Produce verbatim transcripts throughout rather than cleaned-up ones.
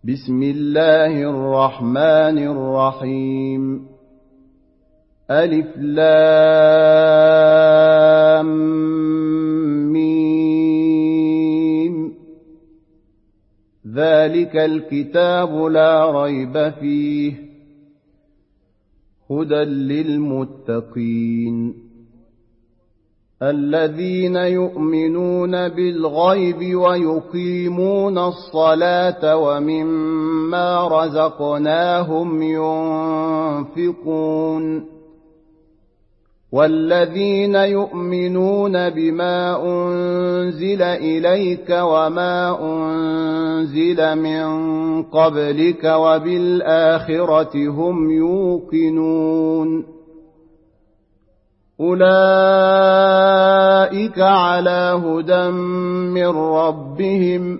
بسم الله الرحمن الرحيم. ألف لام ميم. ذلك الكتاب لا ريب فيه هدى للمتقين الذين يؤمنون بالغيب ويقيمون الصلاة ومما رزقناهم ينفقون والذين يؤمنون بما أنزل إليك وما أنزل من قبلك وبالآخرة هم يوقنون أولئك على هدى من ربهم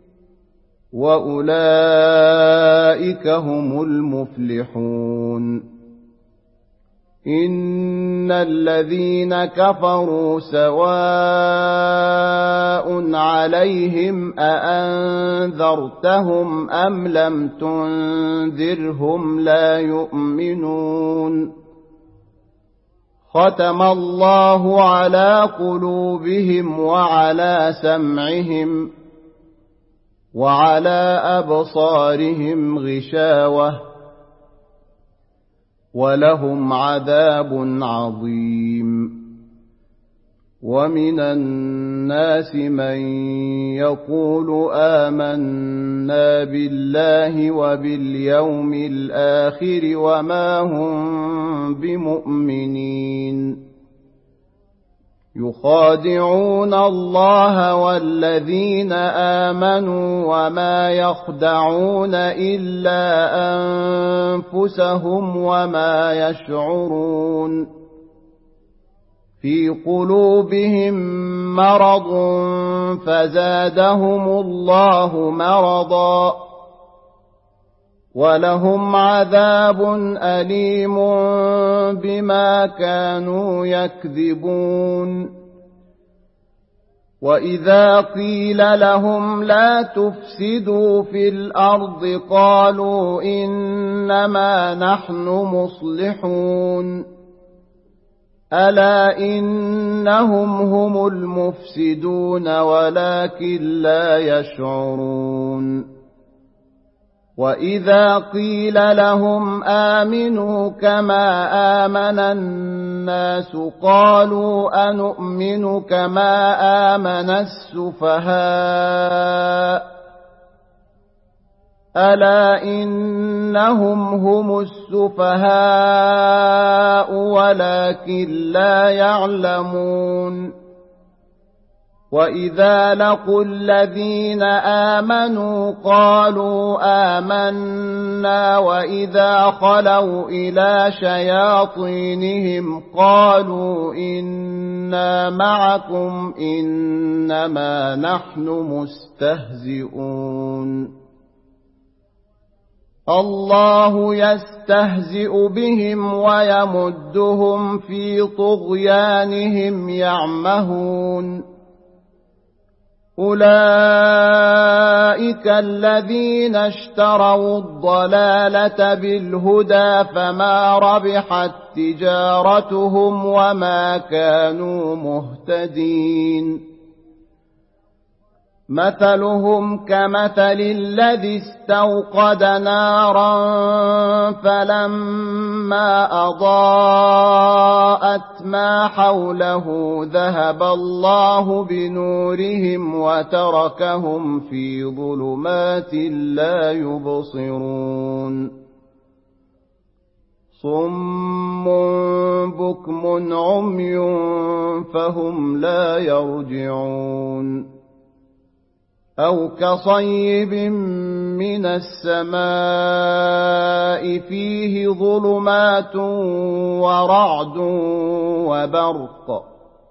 وأولئك هم المفلحون. إن الذين كفروا سواء عليهم أأنذرتهم أم لم تنذرهم لا يؤمنون. ختم الله على قلوبهم وعلى سمعهم وعلى أبصارهم غشاوة ولهم عذاب عظيم. ومن الناس من يقول آمنا بالله وباليوم الآخر وما هم بمؤمنين يخادعون الله والذين آمنوا وما يخدعون إلا أنفسهم وما يشعرون. في قلوبهم مرض فزادهم الله مرضا ولهم عذاب أليم بما كانوا يكذبون. وإذا قيل لهم لا تفسدوا في الأرض قالوا إنما نحن مصلحون ألا إنهم هم المفسدون ولكن لا يشعرون. وإذا قيل لهم آمنوا كما آمن الناس قالوا أنؤمن كما آمن السفهاء ألا إنهم هم السفهاء ولكن لا يعلمون. وإذا لقوا الذين آمنوا قالوا آمنا وإذا خلوا إلى شياطينهم قالوا إنا معكم إنما نحن مستهزئون. الله يستهزئ بهم ويمدهم في طغيانهم يعمهون. أولئك الذين اشتروا الضلالة بالهدى فما ربحت تجارتهم وما كانوا مهتدين. مثلهم كمثل الذي استوقد نارا فلما أضاءت ما حوله ذهب الله بنورهم وتركهم في ظلمات لا يبصرون. صم بكم عمي فهم لا يرجعون. أو كصيب من السماء فيه ظلمات ورعد وبرق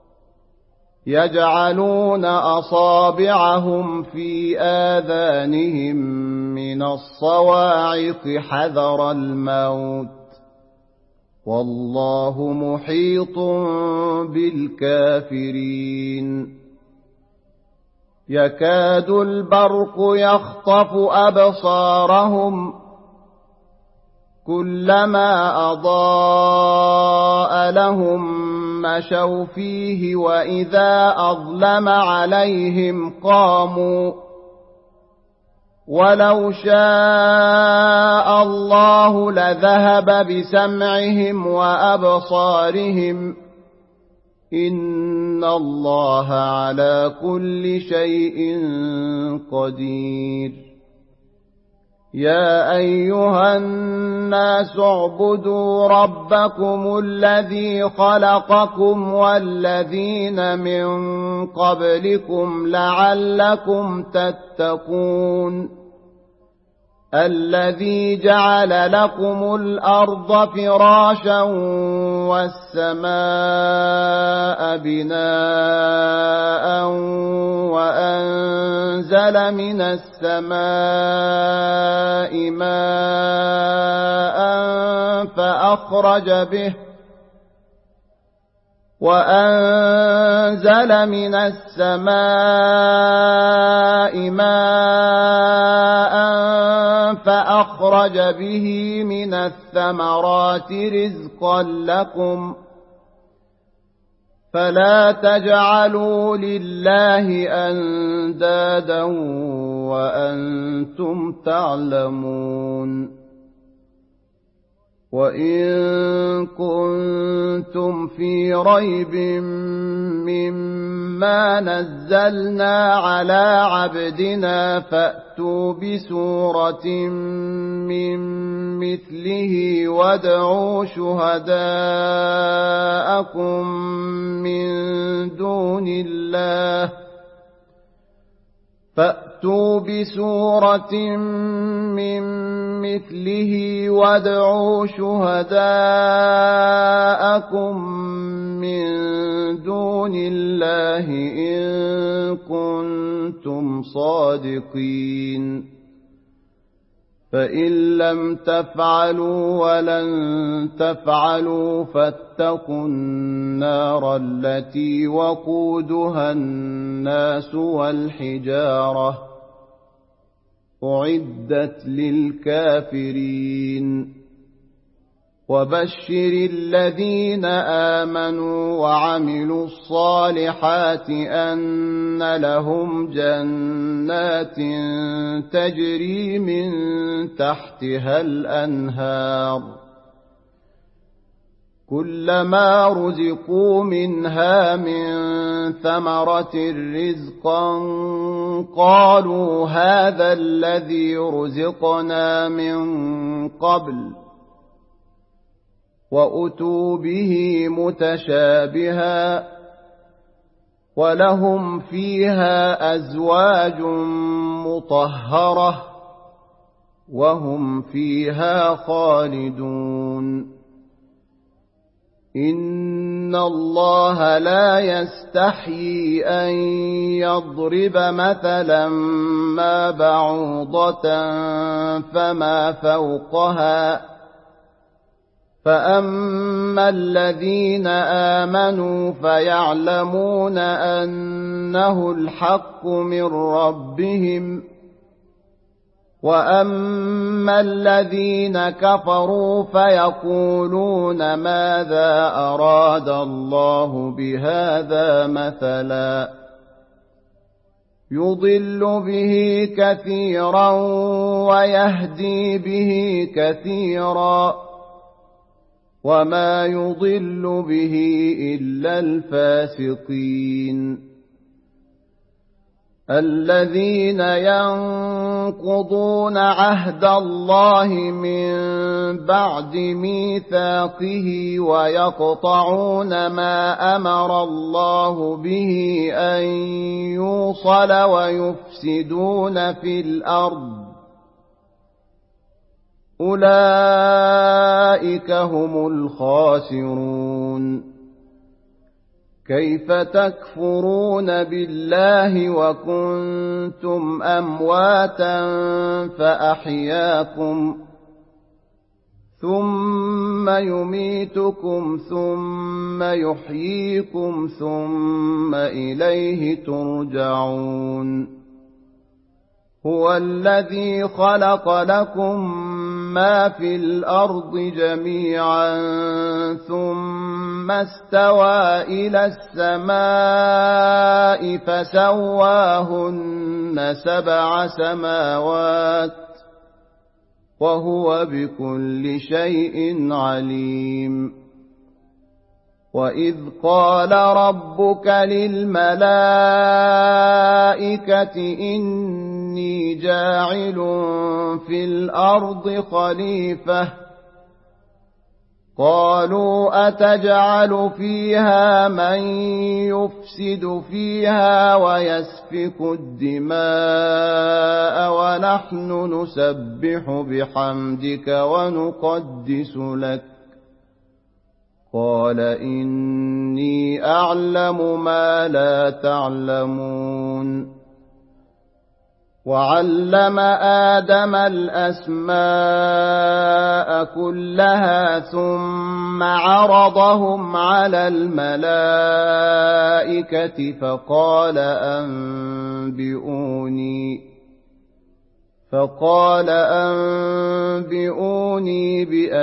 يجعلون أصابعهم في آذانهم من الصواعق حذر الموت والله محيط بالكافرين. يكاد البرق يخطف أبصارهم كلما أضاء لهم مشوا فيه وإذا أظلم عليهم قاموا ولو شاء الله لذهب بسمعهم وأبصارهم إن الله على كل شيء قدير يا أيها الناس اعبدوا ربكم الذي خلقكم والذين من قبلكم لعلكم تتقون الذي جعل لكم الأرض فراشا والسماء بناء وأنزل من السماء ماء فأخرج به وأنزل من السماء ماء فأخرج به من الثمرات رزقا لكم فلا تجعلوا لله أندادا وأنتم تعلمون وإن كنتم في ريب مما نزلنا على عبدنا فأتوا بسورة من مثله وادعوا شهداءكم من دون الله فأتوا بسورة من مثله وادعوا شهداءكم من دون الله إن كنتم صادقين فإن لم تفعلوا ولن تفعلوا فاتقوا النار التي وقودها الناس والحجارة أعدت للكافرين وبشر الذين آمنوا وعملوا الصالحات أن لهم جنات تجري من تحتها الأنهار كلما رزقوا منها من ثمرة رزقا قالوا هذا الذي رزقنا من قبل وأتوا به متشابها ولهم فيها أزواج مطهرة وهم فيها خالدون إن الله لا يستحيي أن يضرب مثلا ما بعوضة فما فوقها فأما الذين آمنوا فيعلمون أنه الحق من ربهم وأما الذين كفروا فيقولون ماذا أراد الله بهذا مثلا يضل به كثيرا ويهدي به كثيرا وما يضل به إلا الفاسقين الذين ينقضون عهد الله من بعد ميثاقه ويقطعون ما أمر الله به أن يوصل ويفسدون في الأرض أولئك هم الخاسرون كيف تكفرون بالله وكنتم أمواتا فأحياكم ثم يميتكم ثم يحييكم ثم إليه ترجعون هو الذي خلق لكم ما في الأرض جميعا ثم استوى إلى السماء فسواهن سبع سماوات وهو بكل شيء عليم وإذ قال ربك للملائكة إني جاعل في الأرض خليفة قالوا أتجعل فيها من يفسد فيها ويسفك الدماء ونحن نسبح بحمدك ونقدس لك قال إني أعلم ما لا تعلمون وعلم آدم الأسماء كلها ثم عرضهم على الملائكة فقال أنبئوني فقال أنبئوني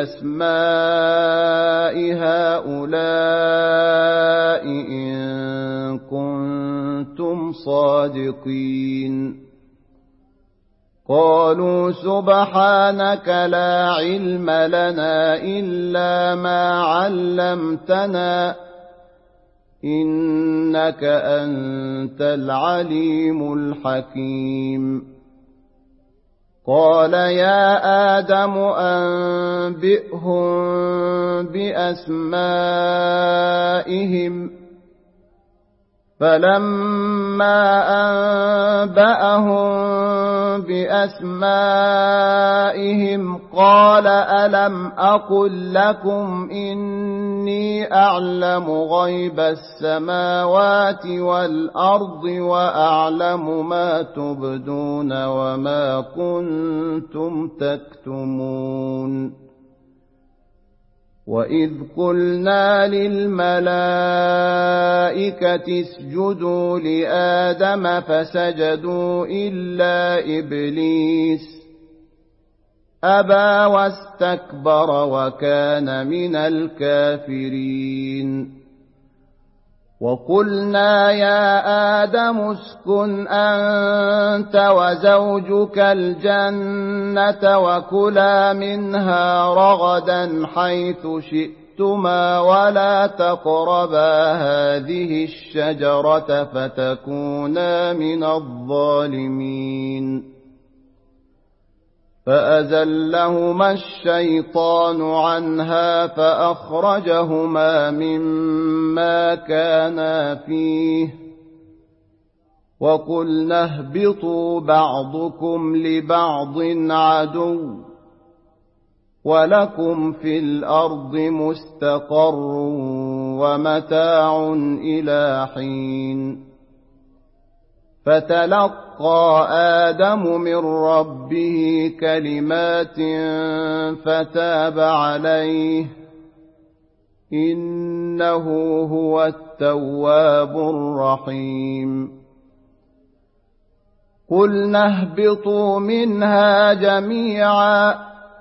بأسماء هؤلاء إن كنتم صادقين قالوا سبحانك لا علم لنا إلا ما علمتنا إنك أنت العليم الحكيم قال يا آدم أنبئهم بأسمائهم فلما أنبأهم بأسمائهم قال ألم أقل لكم إني أعلم غيب السماوات والأرض وأعلم ما تبدون وما كنتم تكتمون وإذ قلنا للملائكة اسجدوا لآدم فسجدوا إلا إبليس أبى واستكبر وكان من الكافرين وقلنا يا آدم اسكن أنت وزوجك الجنة وكلا منها رغدا حيث شئتما ولا تقربا هذه الشجرة فتكونا من الظالمين فأزلهما الشيطان عنها فأخرجهما مما كانا فيه وقلنا اهبطوا بعضكم لبعض عدو ولكم في الأرض مستقر ومتاع إلى حين فتلقى آدم من ربه كلمات فتاب عليه إنه هو التواب الرحيم قلنا اهبطوا منها جميعا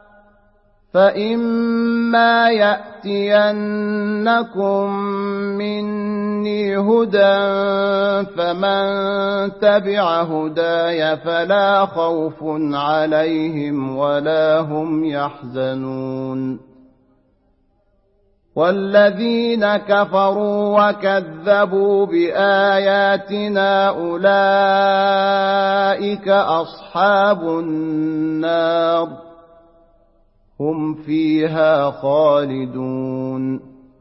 فإما يأتينكم مني هدى فمن تبع هداي فلا خوف عليهم ولا هم يحزنون والذين كفروا وكذبوا بآياتنا أولئك أصحاب النار هم فيها خالدون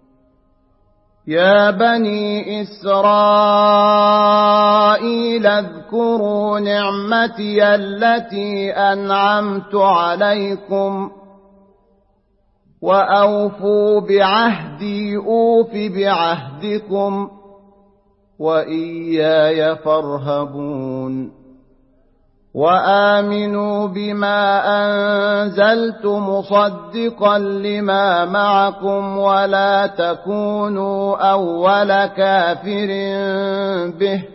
يا بني إسرائيل اذكروا نعمتي التي أنعمت عليكم وأوفوا بعهدي أوف بعهدكم وإياي فارهبون وآمنوا بما أنزلت مصدقا لما معكم ولا تكونوا أول كافر به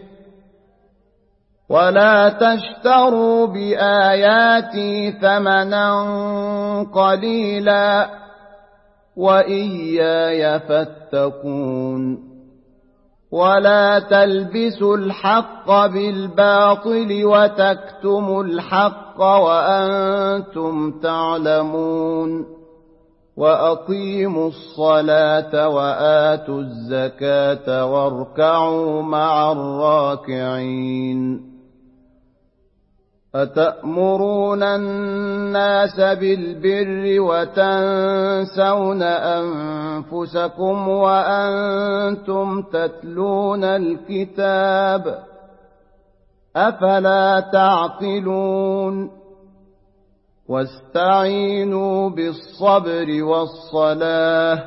ولا تشتروا بآياتي ثمنا قليلا وإياي فاتقون ولا تلبسوا الحق بالباطل وتكتموا الحق وأنتم تعلمون وأقيموا الصلاة وآتوا الزكاة واركعوا مع الراكعين أتأمرون الناس بالبر وتنسون أنفسكم وأنتم تتلون الكتاب أفلا تعقلون واستعينوا بالصبر والصلاة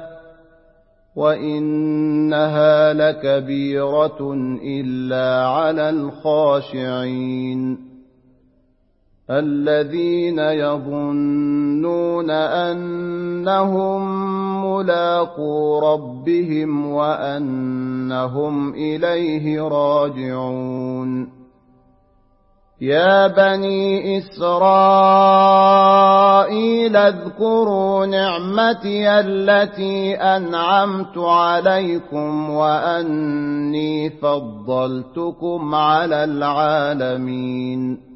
وإنها لكبيرة إلا على الخاشعين الذين يظنون أنهم ملاقو ربهم وأنهم إليه راجعون يا بني إسرائيل اذكروا نعمتي التي أنعمت عليكم وأني فضلتكم على العالمين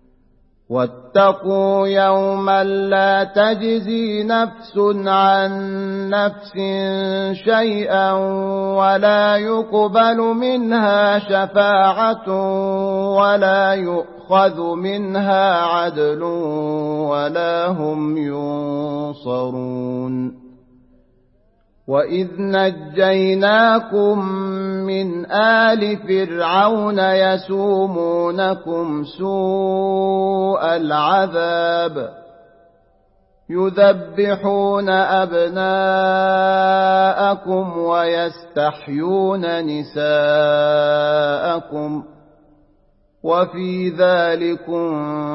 واتقوا يوما لا تجزي نفس عن نفس شيئا ولا يقبل منها شفاعة ولا يؤخذ منها عدل ولا هم ينصرون وإذ نجيناكم من آل فرعون يسومونكم سوء العذاب يذبحون أبناءكم ويستحيون نساءكم وفي ذلكم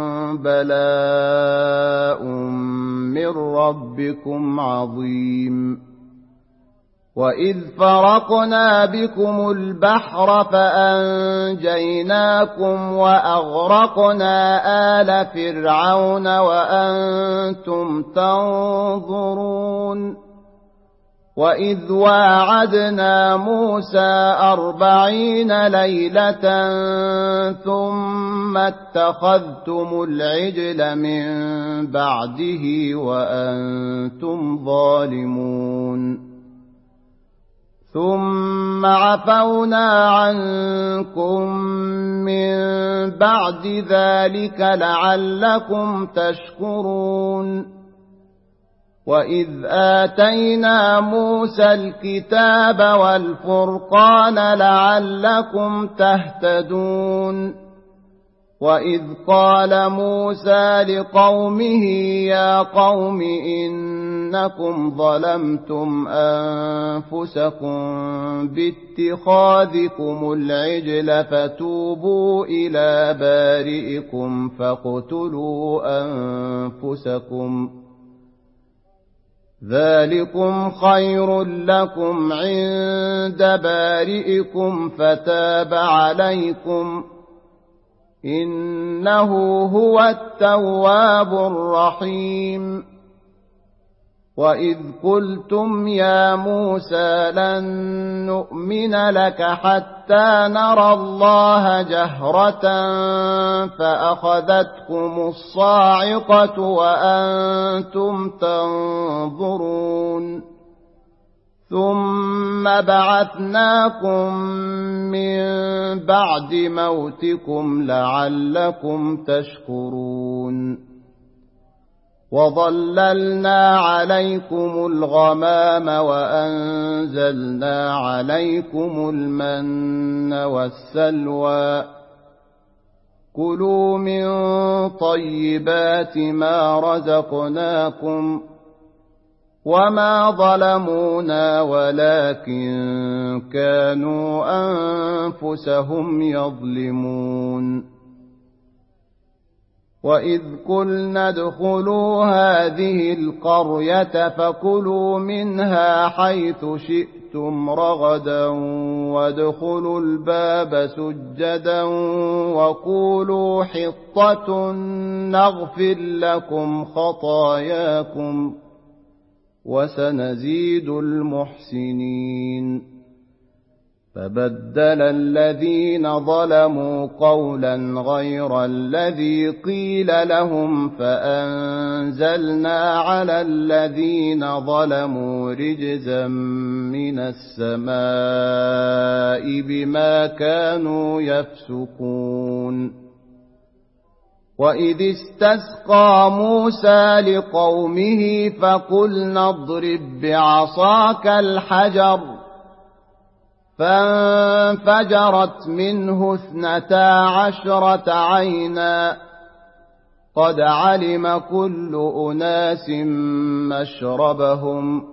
بلاء من ربكم عظيم وإذ فرقنا بكم البحر فأنجيناكم وأغرقنا آل فرعون وأنتم تنظرون وإذ واعدنا موسى أربعين ليلة ثم اتخذتم العجل من بعده وأنتم ظالمون ثم عفونا عنكم من بعد ذلك لعلكم تشكرون وإذ آتينا موسى الكتاب والفرقان لعلكم تهتدون وإذ قال موسى لقومه يا قوم إنكم ظلمتم أنفسكم باتخاذكم العجل فتوبوا إلى بارئكم فاقتلوا أنفسكم ذلكم خير لكم عند بارئكم فتاب عليكم إنه هو التواب الرحيم وإذ قلتم يا موسى لن نؤمن لك حتى نرى الله جهرة فأخذتكم الصاعقة وأنتم تنظرون ثم بعثناكم من بعد موتكم لعلكم تشكرون وظللنا عليكم الغمام وأنزلنا عليكم المن والسلوى كلوا من طيبات ما رزقناكم وما ظلمونا ولكن كانوا أنفسهم يظلمون وإذ قلنا ادخلوا هذه القرية فكلوا منها حيث شئتم رغدا وادخلوا الباب سجدا وقولوا حطة نغفر لكم خطاياكم وسنزيد المحسنين. فبدل الذين ظلموا قولا غير الذي قيل لهم فأنزلنا على الذين ظلموا رجزا من السماء بما كانوا يفسقون. وإذ استسقى موسى لقومه فقلنا اضرب بعصاك الحجر فانفجرت منه اثنتا عشرة عينا قد علم كل أناس مشربهم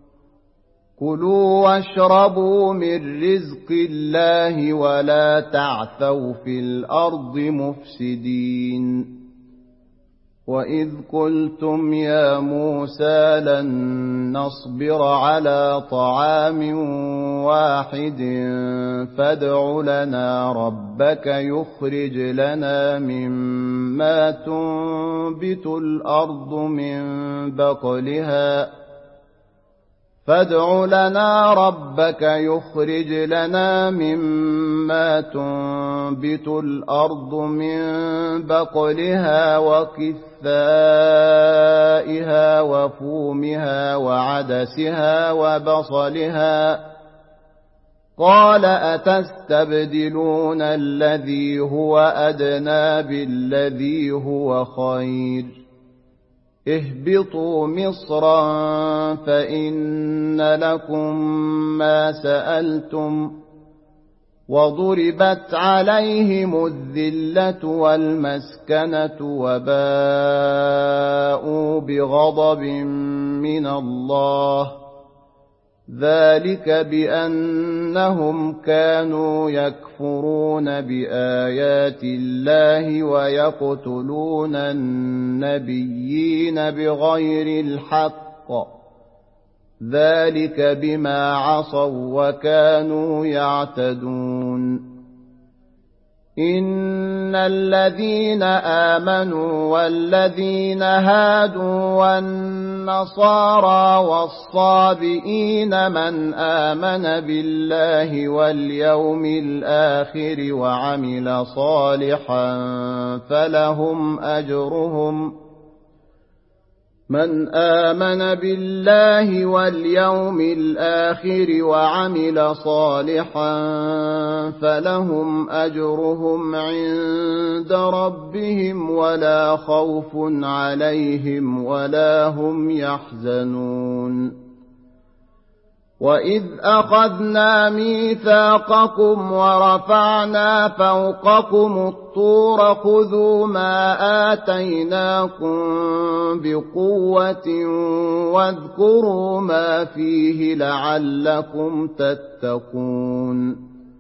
كلوا واشربوا من رزق الله ولا تعثوا في الأرض مفسدين. وإذ قلتم يا موسى لن نصبر على طعام واحد فادع لنا ربك يخرج لنا مما تنبت الأرض من بقلها فادع لنا ربك يخرج لنا مما تنبت الأرض من بقلها وكثائها وفومها وعدسها وبصلها قال أتستبدلون الذي هو أدنى بالذي هو خير اهبطوا مصرا فإن لكم ما سألتم وضربت عليهم الذلة والمسكنة وباءوا بغضب من الله ذلك بأنهم كانوا يكفرون بآيات الله ويقتلون النبيين بغير الحق ذلك بما عصوا وكانوا يعتدون. إن الذين آمنوا والذين هادوا والنصارى والصابئين من آمن بالله واليوم الآخر وعمل صالحا فلهم أجرهم من آمن بالله واليوم الآخر وعمل صالحا فلهم أجرهم عند ربهم ولا خوف عليهم ولا هم يحزنون. وإذ أخذنا ميثاقكم ورفعنا فوقكم الطور خذوا ما آتيناكم بقوة واذكروا ما فيه لعلكم تتقون.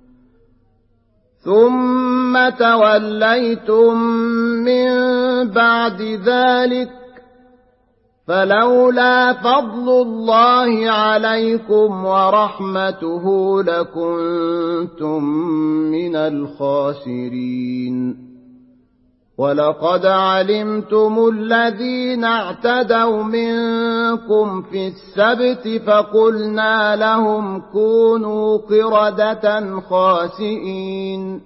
ثم توليتم من بعد ذلك فلولا فضل الله عليكم ورحمته لكنتم من الخاسرين. ولقد علمتم الذين اعتدوا منكم في السبت فقلنا لهم كونوا قردة خاسئين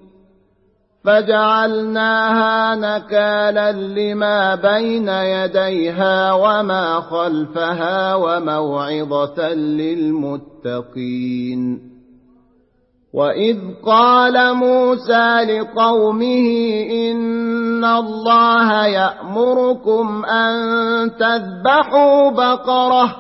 فجعلناها نكالا لما بين يديها وما خلفها وموعظة للمتقين. وإذ قال موسى لقومه إن الله يأمركم أن تذبحوا بقرة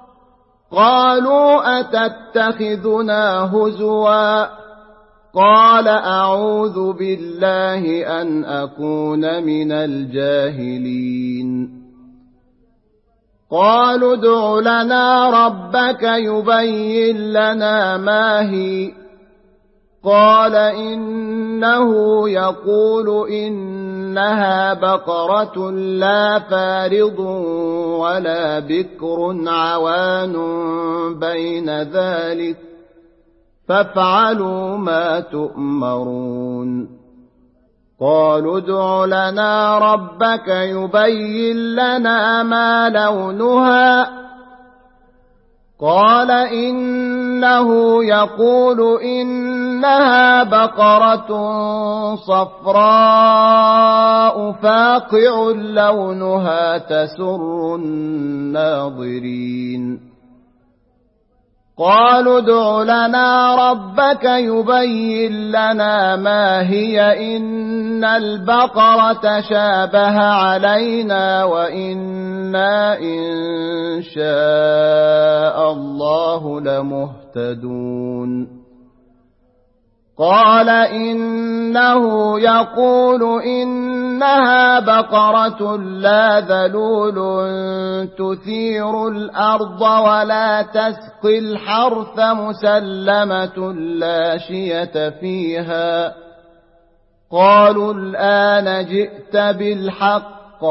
قالوا أتتخذنا هزوا قال أعوذ بالله أن أكون من الجاهلين. قالوا ادع لنا ربك يبين لنا ما هي قال إنه يقول إنها بقرة لا فارض ولا بكر عوان بين ذلك فافعلوا ما تؤمرون قالوا ادع لنا ربك يبين لنا ما لونها قال إنه يقول إنها بقرة صفراء فاقع لونها تسر الناظرين قالوا ادع لنا ربك يبين لنا ما هي إن البقرة شابه علينا وإنا إن شاء الله لمهتدون قال إنه يقول إنها بقرة لا ذلول تثير الأرض ولا تسقي الحرث مسلمة لا شية فيها قالوا الآن جئت بالحق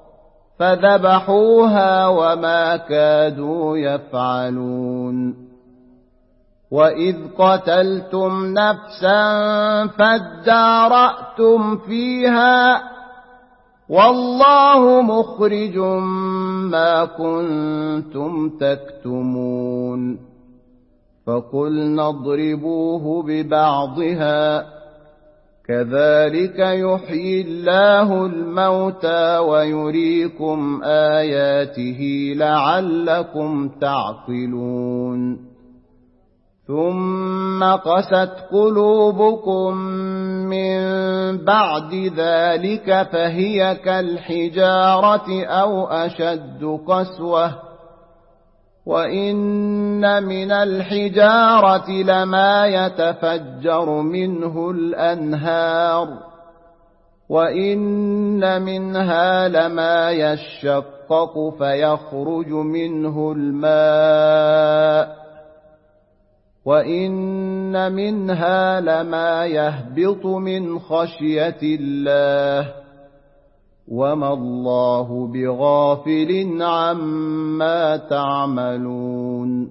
فذبحوها وما كادوا يفعلون وإذ قتلتم نفسا فادارأتم فيها والله مخرج ما كنتم تكتمون فقلنا اضربوه ببعضها كذلك يحيي الله الموتى ويريكم آياته لعلكم تعقلون ثم قست قلوبكم من بعد ذلك فهي كالحجارة أو أشد قسوة وإن من الحجارة لما يتفجر منه الأنهار وإن منها لما يشقق فيخرج منه الماء وإن منها لما يهبط من خشية الله وما الله بغافل عما تعملون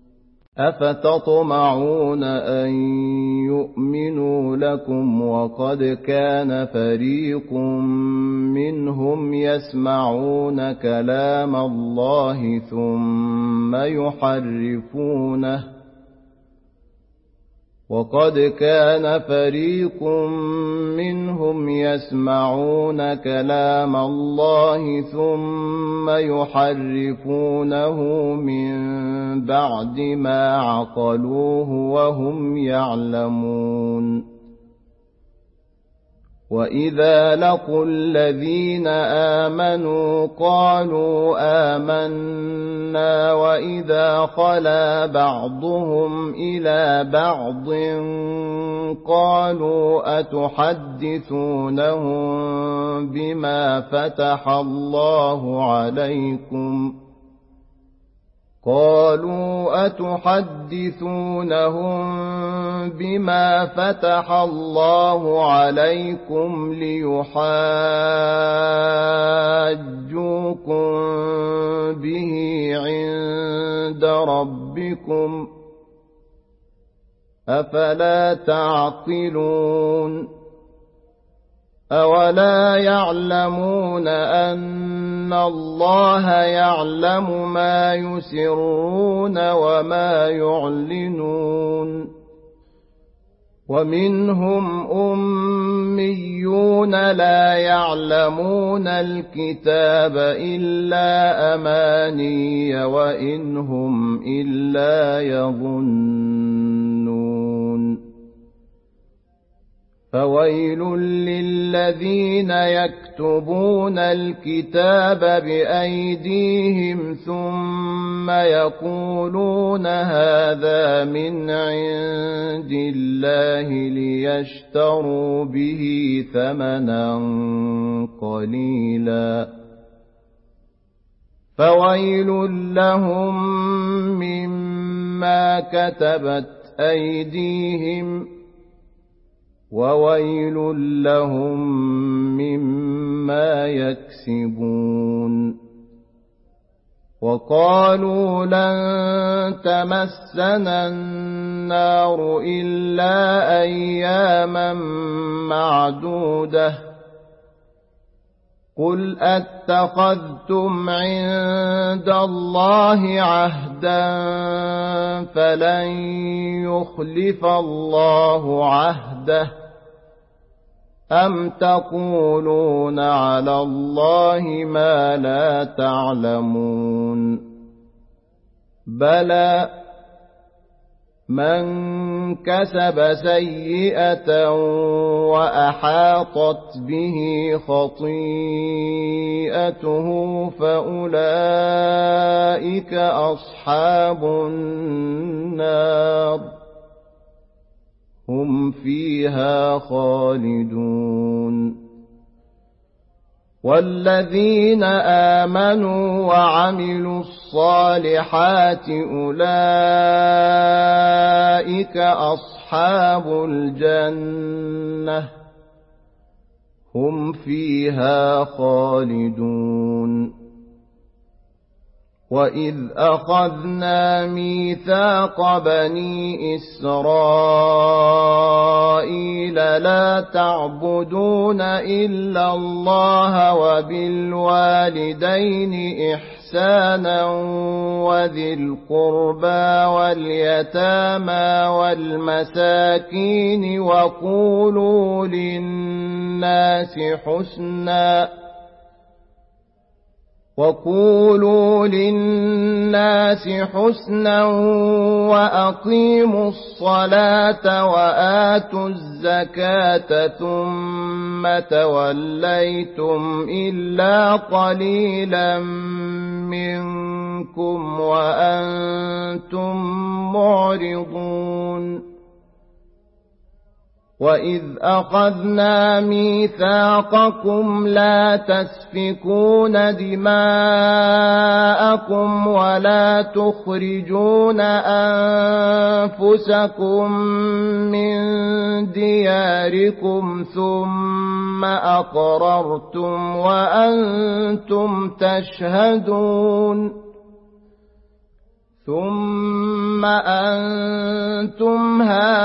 أفتطمعون أن يؤمنوا لكم وقد كان فريق منهم يسمعون كلام الله ثم يحرفونه وقد كان فريق منهم يسمعون كلام الله ثم يحرفونه من بعد ما عقلوه وهم يعلمون وإذا لقوا الذين آمنوا قالوا آمنا وإذا خلا بعضهم إلى بعض قالوا أتحدثونهم بما فتح الله عليكم قالوا أتحدثونهم بما فتح الله عليكم ليحاجوكم به عند ربكم أفلا تعقلون أولا يعلمون أن الله يعلم ما يسرون وما يعلنون ومنهم أميون لا يعلمون الكتاب إلا أماني وإن هم إلا يظنون فويل للذين يكتبون الكتاب بأيديهم ثم يقولون هذا من عند الله ليشتروا به ثمنا قليلا فويل لهم مما كتبت أيديهم وويل لهم مما يكسبون. وقالوا لن تمسنا النار إلا أياما معدودة قل أتخذتم عند الله عهدا فلن يخلف الله عهده أم تقولون على الله ما لا تعلمون بلى من كسب سيئة وأحاطت به خطيئته فأولئك أصحاب النار هم فيها خالدون. والذين آمنوا وعملوا الصالحات أولئك أصحاب الجنة هم فيها خالدون. وإذ أخذنا ميثاق بني إسرائيل لا تعبدون إلا الله وبالوالدين إحسانا وذي القربى واليتامى والمساكين وقولوا للناس حسنا وقولوا للناس حسنا وأقيموا الصلاة وآتوا الزكاة ثم توليتم إلا قليلا منكم وأنتم معرضون. وإذ أخذنا ميثاقكم لا تسفكون دماءكم ولا تخرجون أنفسكم من دياركم ثم أقررتم وأنتم تشهدون ثم أنتم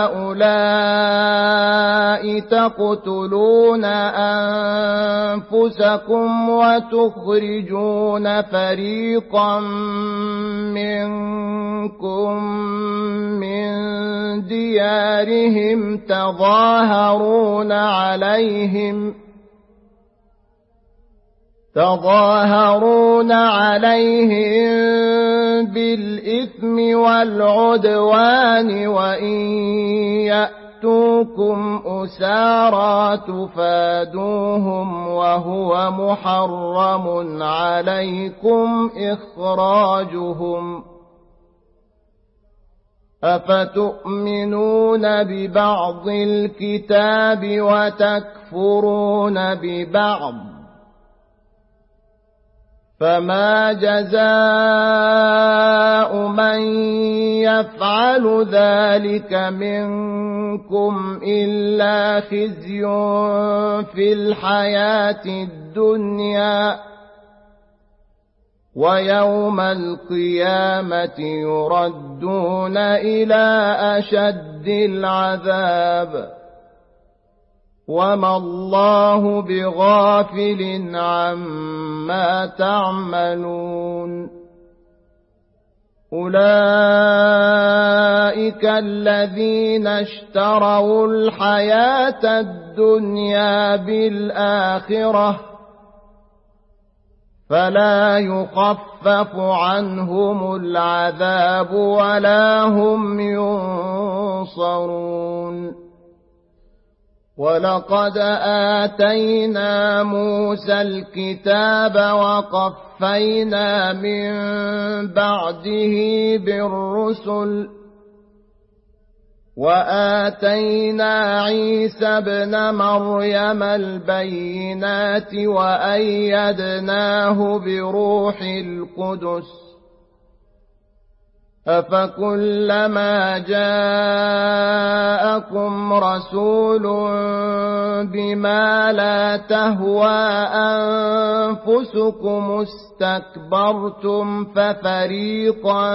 هؤلاء تقتلون أنفسكم وتخرجون فريقا منكم من ديارهم تظاهرون عليهم تظاهرون عليهم بالإثم والعدوان وإن يأتوكم أسارى تفادوهم وهو محرم عليكم إخراجهم أفتؤمنون ببعض الكتاب وتكفرون ببعض فما جزاء من يفعل ذلك منكم إلا خزي في الحياة الدنيا ويوم القيامة يردون إلى أشد العذاب وما الله بغافل عما تعملون. أولئك الذين اشتروا الحياة الدنيا بالآخرة فلا يخفف عنهم العذاب ولا هم ينصرون. ولقد آتينا موسى الكتاب وقفينا من بعده بالرسل وآتينا عيسى ابن مريم البينات وأيدناه بروح القدس أفكلما جاءكم رسول بما لا تهوى أنفسكم استكبرتم ففريقا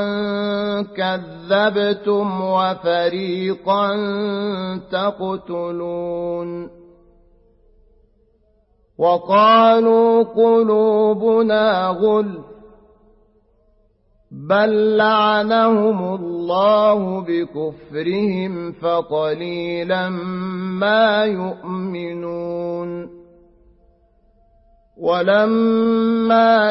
كذبتم وفريقا تقتلون وقالوا قلوبنا غلف بل لعنهم الله بكفرهم فقليلا ما يؤمنون ولما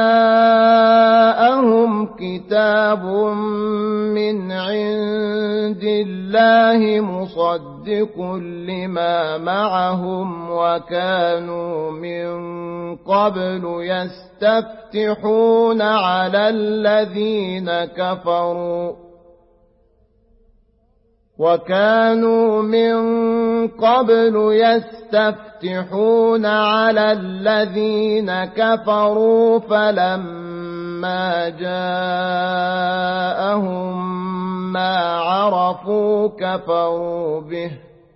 جاءهم كتاب من عند الله مصدق لما معهم وكانوا من قبل يستفتحون على الذين كفروا وكانوا من قبل يستفتحون على الذين كفروا فلما جاءهم ما عرفوا كفروا به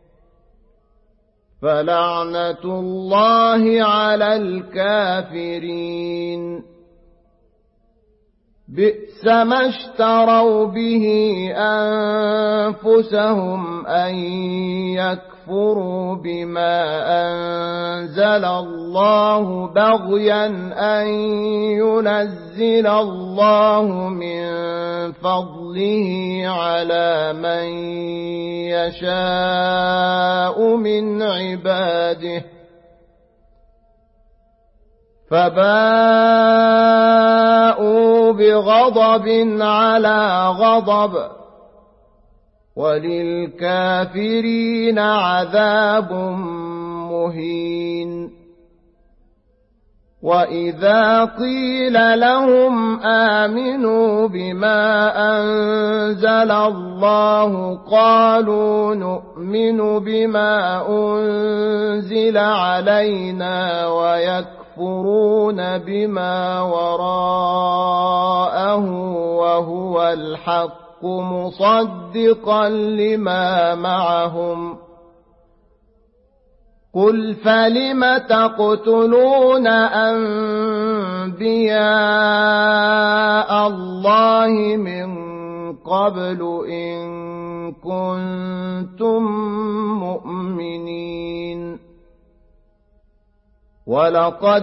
فلعنة الله على الكافرين بئس ما اشتروا به أنفسهم أن يكفروا بما أنزل الله بغيا أن ينزل الله من فضله على من يشاء من عباده فباءوا بغضب على غضب وللكافرين عذاب مهين وإذا قيل لهم آمنوا بما أنزل الله قالوا نؤمن بما أنزل علينا ويكفرون يكفرون بما وراءه وهو الحق مصدقا لما معهم قل فلم تقتلون أنبياء الله من قبل إن كنتم مؤمنين ولقد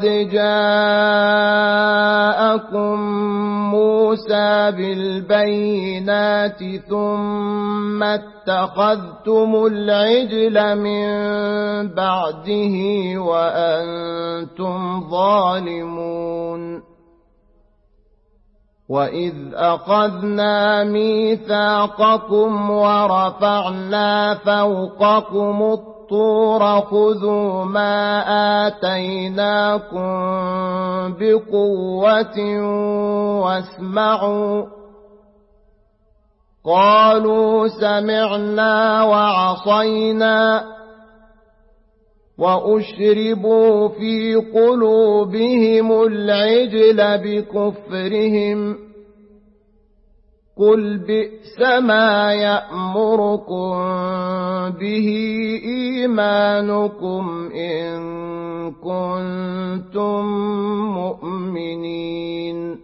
جاءكم موسى بالبينات ثم اتخذتم العجل من بعده وأنتم ظالمون وإذ أخذنا ميثاقكم ورفعنا فوقكم الطور الطور خذوا ما آتيناكم بقوة واسمعوا قالوا سمعنا وعصينا وأشربوا في قلوبهم العجل بكفرهم قل بئس ما يأمركم به إيمانكم إن كنتم مؤمنين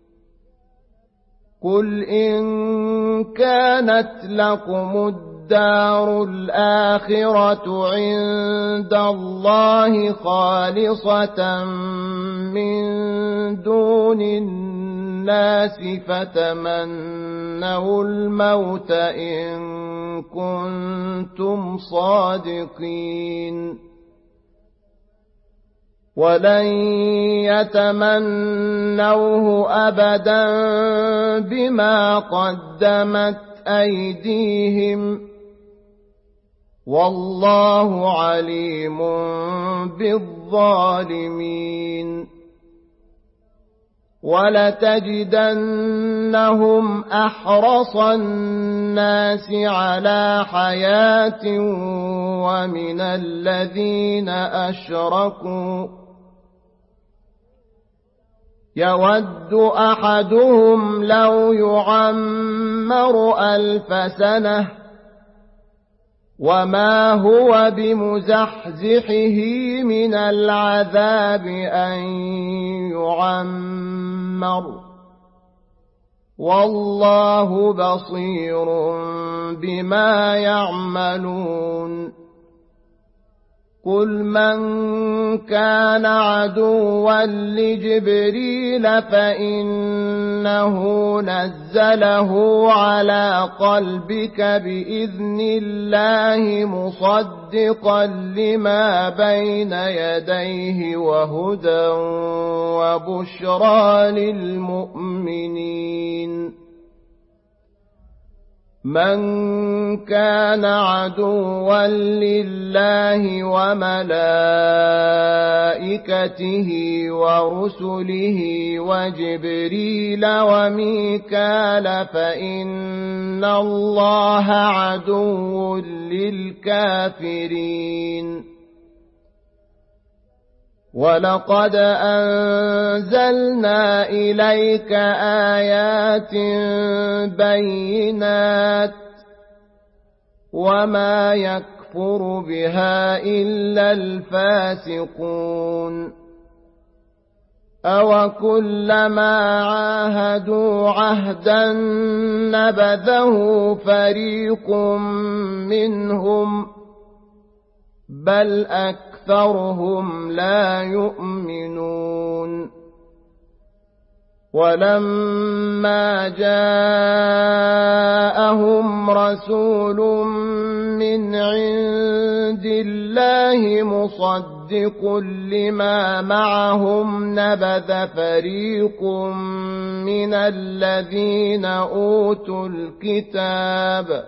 قل إن كانت لكم الدار الآخرة عند الله خالصة من دون الناس فتمنوا الموت إن كنتم صادقين ولن يتمنوه أبدا بما قدمت أيديهم والله عليم بالظالمين ولتجدنهم أحرص الناس على حياة ومن الذين أشركوا يود أحدهم لو يعمر ألف سنة وما هو بمزحزحه من العذاب أن يعمر والله بصير بما يعملون قل من كان عدوا لجبريل فإنه نزله على قلبك بإذن الله مصدقا لما بين يديه وهدى وبشرى للمؤمنين من كان عدوا لله وملائكته ورسله وجبريل وميكال فإن الله عدو للكافرين ولقد أنزلنا إليك آيات بينات وما يكفر بها إلا الفاسقون أوكلما عاهدوا عهدا نبذه فريق منهم بل أكثرهم لا يؤمنون ولما جاءهم رسول من عند الله مصدق لما معهم نبذ فريق من الذين أوتوا الكتاب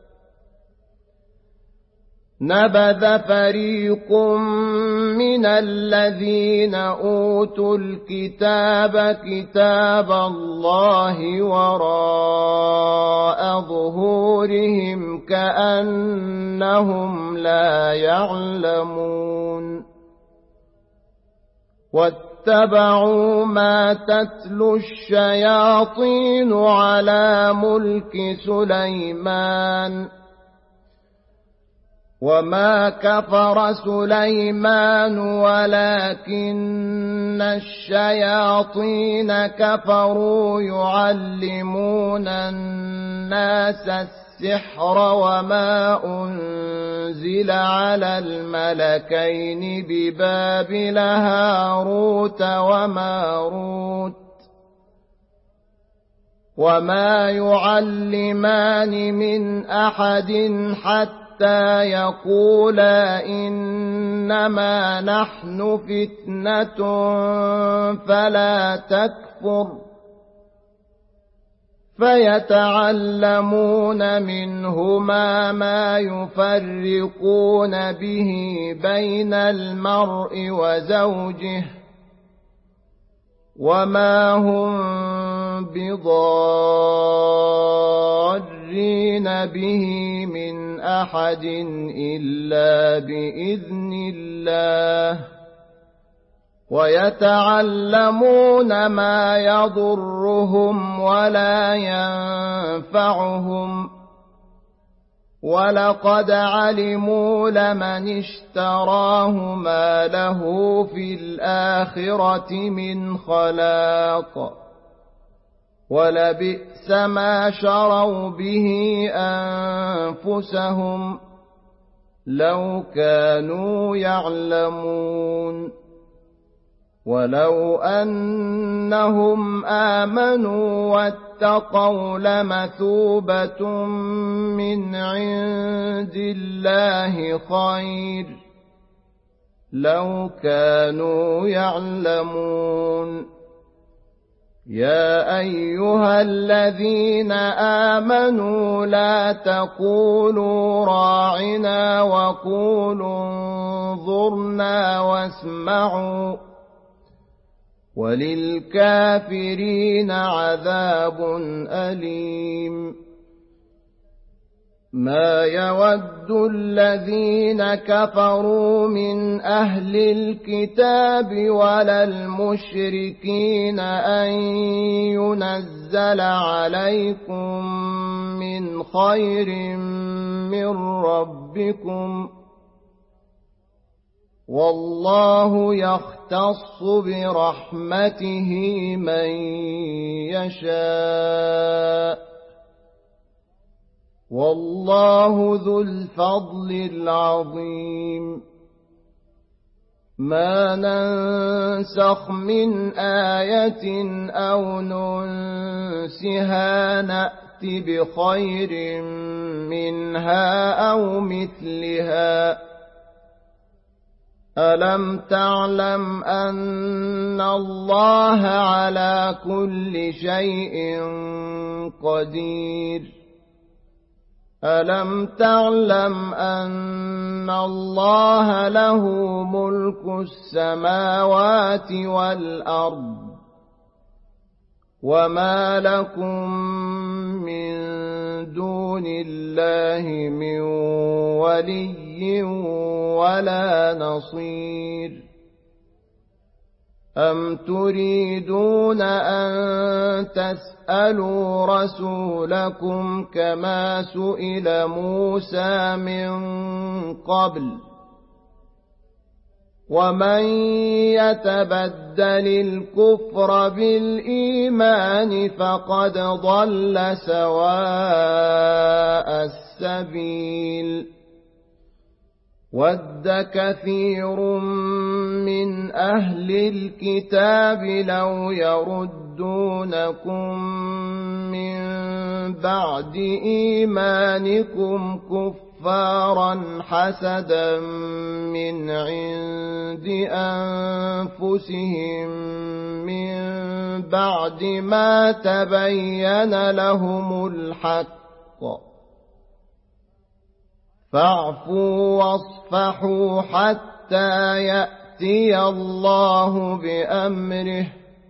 نبذ فريق من الذين أوتوا الكتاب كتاب الله وراء ظهورهم كأنهم لا يعلمون واتبعوا ما تتلو الشياطين على ملك سليمان وما كفر سليمان ولكن الشياطين كفروا يعلمون الناس السحر وما أنزل على الملكين ببابل هاروت وماروت وما يعلمان من أحد حتى حتى يقولا إنما نحن فتنة فلا تكفر فيتعلمون منهما ما يفرقون به بين المرء وزوجه وما هم بضارين به من أحد إلا بإذن الله ويتعلمون ما يضرهم ولا ينفعهم ولقد علموا لمن اشتراه ما له في الآخرة من خلاق ولبئس ما شروا به أنفسهم لو كانوا يعلمون ولو أنهم آمنوا واتقوا لمثوبة من عند الله خير لو كانوا يعلمون يا أيها الذين آمنوا لا تقولوا راعنا وقولوا انظرنا واسمعوا وللكافرين عذاب أليم ما يود الذين كفروا من أهل الكتاب ولا المشركين أن ينزل عليكم من خير من ربكم، والله يختص برحمته من يشاء، والله ذو الفضل العظيم. ما ننسخ من آية أو ننسها نأت بخير منها أو مثلها. ألم تعلم أن الله على كل شيء قدير؟ ألم تعلم أن الله له ملك السماوات والأرض، وما لكم من دون الله من ولي ولا نصير. أم تريدون أن تسألوا رسولكم كما سئل موسى من قبل؟ ومن يتبدل الكفر بالإيمان فقد ضل سواء السبيل. ود كثير من أهل الكتاب لو يردونكم من بعد إيمانكم كفارا حسدا من عند أنفسهم من بعد ما تبين لهم الحق، فاعفوا واصفحوا حتى يأتي الله بأمره،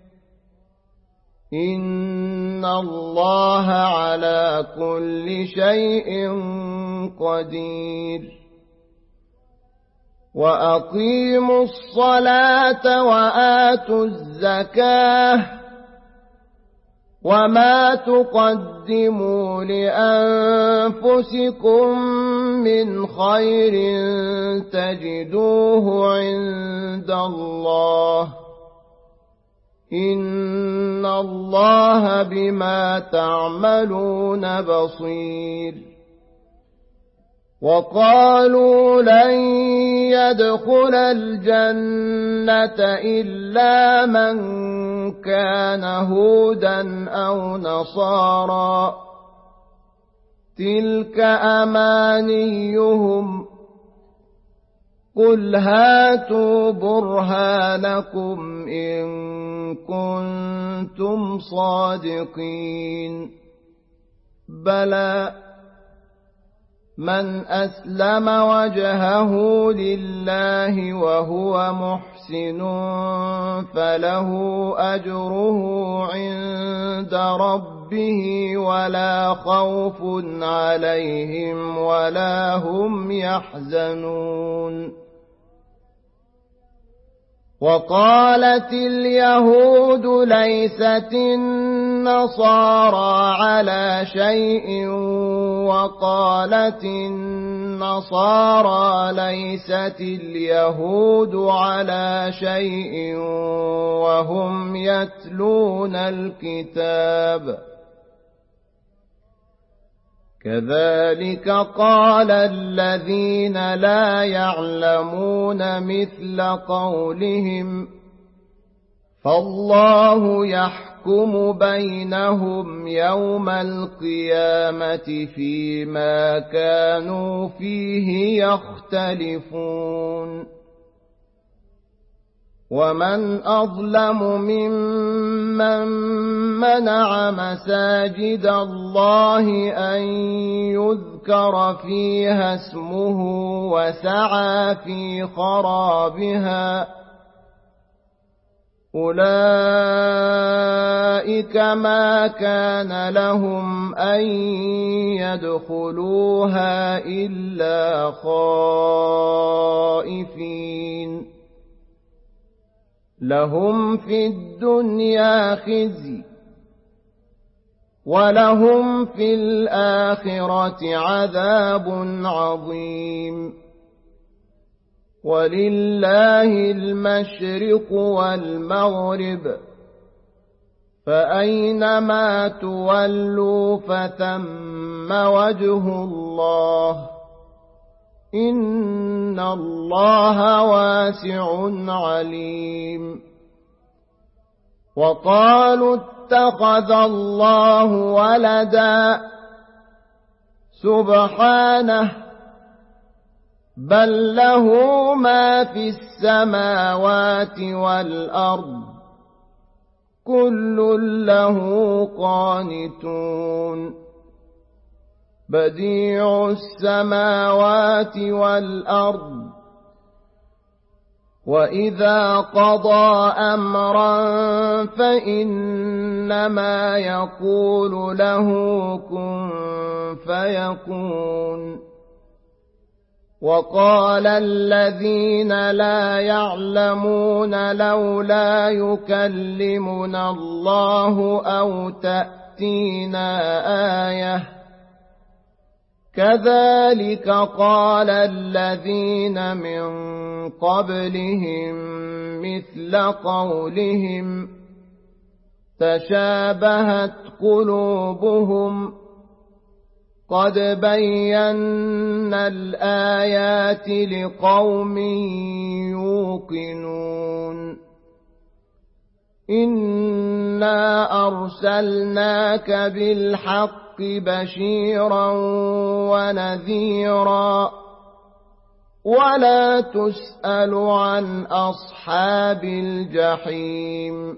إن الله على كل شيء قدير. وأقيموا الصلاة وآتوا الزكاة، وما تقدموا لأنفسكم من خير تجدوه عند الله، إن الله بما تعملون بصير. وقالوا لن يدخل الجنة إلا من كان هودا أو نصارى، تلك أمانيهم، قل هاتوا برهانكم إن كنتم صادقين. بلى من أسلم وجهه لله وهو محسن فله أجره عند ربه ولا خوف عليهم ولا هم يحزنون. وقالت اليهود ليست النصارى على شيء، وقالت النصارى ليست اليهود على شيء وهم يتلون الكتاب. كذلك قال الذين لا يعلمون مثل قولهم، فالله يحكم بينهم يوم القيامة فيما كانوا فيه يختلفون. ومن أظلم ممن منع مساجد الله أن يذكر فيها اسمه وسعى في خرابها، أولئك أولئك ما كان لهم أن يدخلوها إلا خائفين لهم في الدنيا خزي ولهم في الآخرة عذاب عظيم ولله المشرق والمغرب فأينما تولوا فثم وجه الله إن الله واسع عليم وقالوا اتخذ الله ولدا سبحانه بل له ما في السماوات والأرض كل له قانتون بديع السماوات والأرض وإذا قضى أمرا فإنما يقول له كن فيكون وقال الذين لا يعلمون لولا يكلمنا الله أو تأتينا آية كذلك قال الذين من قبلهم مثل قولهم تشابهت قلوبهم قد بينا الآيات لقوم يوقنون إنا أرسلناك بالحق بشيرا ونذيرا ولا تسأل عن أصحاب الجحيم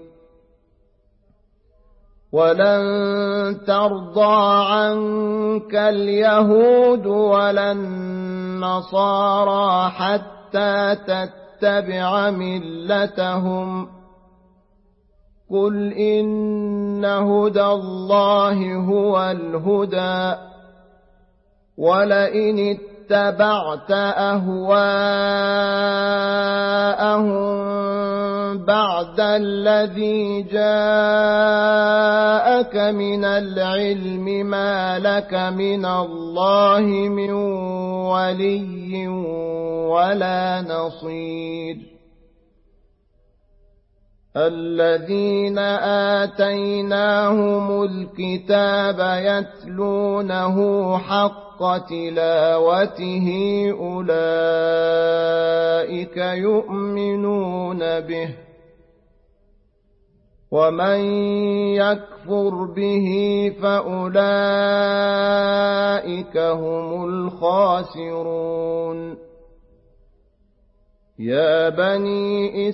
ولن ترضى عنك اليهود ولا النصارى حتى تتبع ملتهم قل إن هدى الله هو الهدى ولئن اتبعت أهواءهم بعد الذي جاءك من العلم ما لك من الله من ولي ولا نصير الذين آتيناهم الكتاب يتلونه حق تلاوته أولئك يؤمنون به ومن يكفر به فأولئك هم الخاسرون يا بني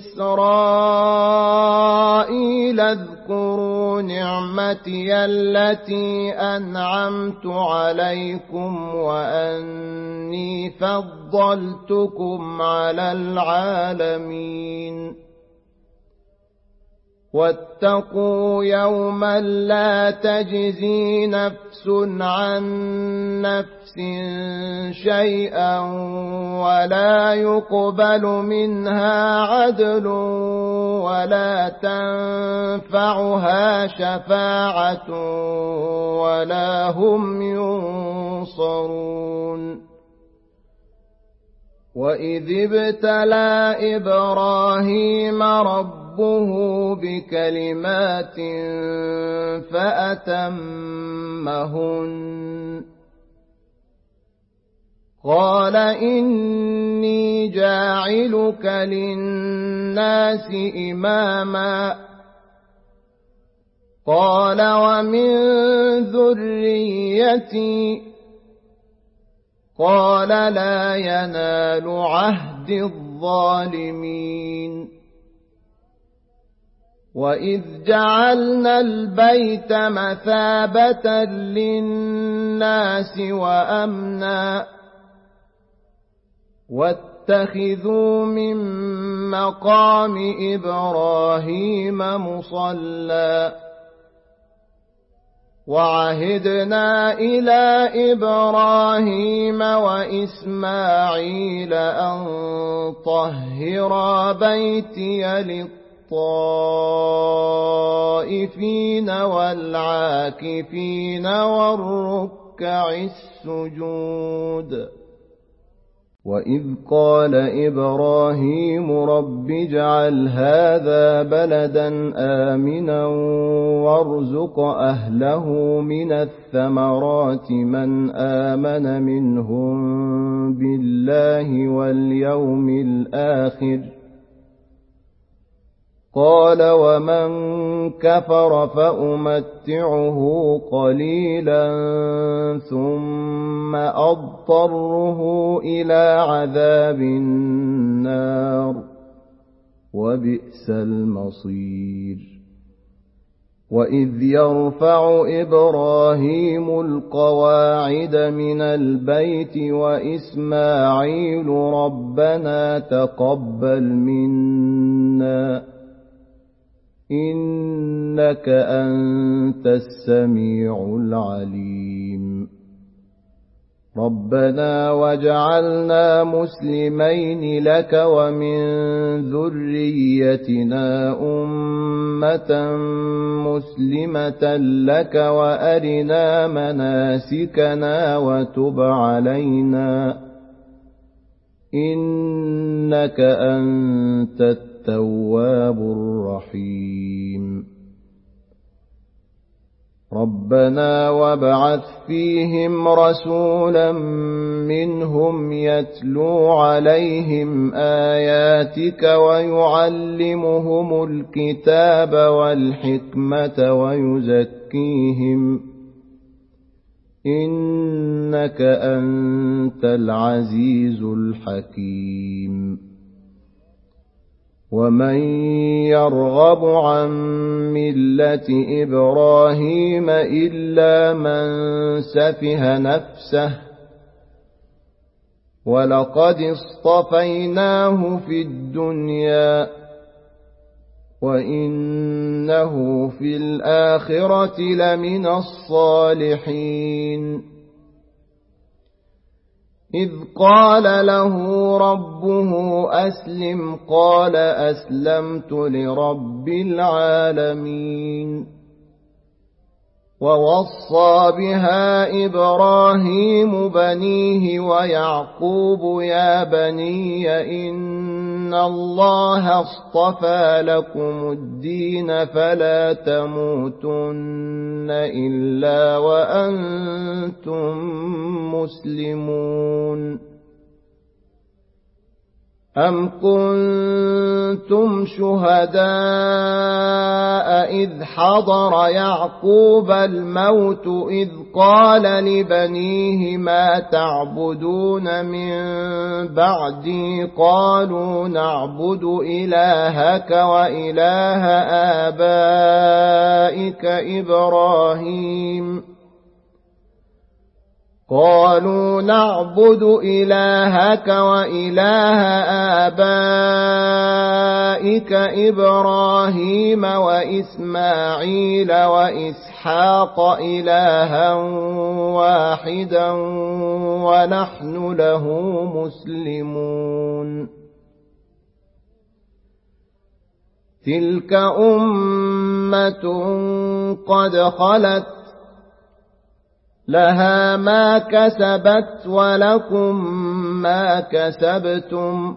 إسرائيل اذكروا نعمتي التي أنعمت عليكم وأني فضلتكم على العالمين واتقوا يوما لا تجزي نفس عن نفس شيئا ولا يقبل منها عدل ولا تنفعها شفاعة ولا هم ينصرون وإذ ابتلى إبراهيم ربه بكلمات فأتمهن قال إني جاعلك للناس إماما قال ومن ذريتي قال لا ينال عهد الظالمين وإذ جعلنا البيت مثابة للناس وأمنا واتخذوا من مقام إبراهيم مصلى وعهدنا إلى إبراهيم وإسماعيل أن طهرا بيتي للطائفين والعاكفين والركع السجود. وإذ قال إبراهيم رب اجعل هذا بلدا آمنا وارزق أهله من الثمرات من آمن منهم بالله واليوم الآخر قال ومن كفر فأمتعه قليلا ثم أضطره إلى عذاب النار وبئس المصير. وإذ يرفع إبراهيم القواعد من البيت وإسماعيل ربنا تقبل منا إنك أنت السميع العليم. ربنا واجعلنا مسلمين لك ومن ذريتنا أمة مسلمة لك وأرنا مناسكنا وتب علينا إنك أنت التواب الرحيم. ربنا وابعث فيهم رسولا منهم يتلو عليهم آياتك ويعلمهم الكتاب والحكمة ويزكيهم إنك أنت العزيز الحكيم. ومن يرغب عن ملة إبراهيم إلا من سفه نفسه ولقد اصطفيناه في الدنيا وإنه في الآخرة لمن الصالحين. إذ قال له ربه أسلم قال أسلمت لرب العالمين. ووصى بها إبراهيم بنيه ويعقوب يا بني إن الله اصطفى لكم الدين فلا تموتن إلا وأنتم مسلمون. أم كنتم شهداء إذ حضر يعقوب الموت إذ قال لبنيه ما تعبدون من بعدي قالوا نعبد إلهك وإله آبائك إبراهيم قالوا نعبد إلهك وإله آبائك إبراهيم وإسماعيل وإسحاق إلها واحدا ونحن له مسلمون. تلك أمة قد خلت لها ما كسبت ولكم ما كسبتم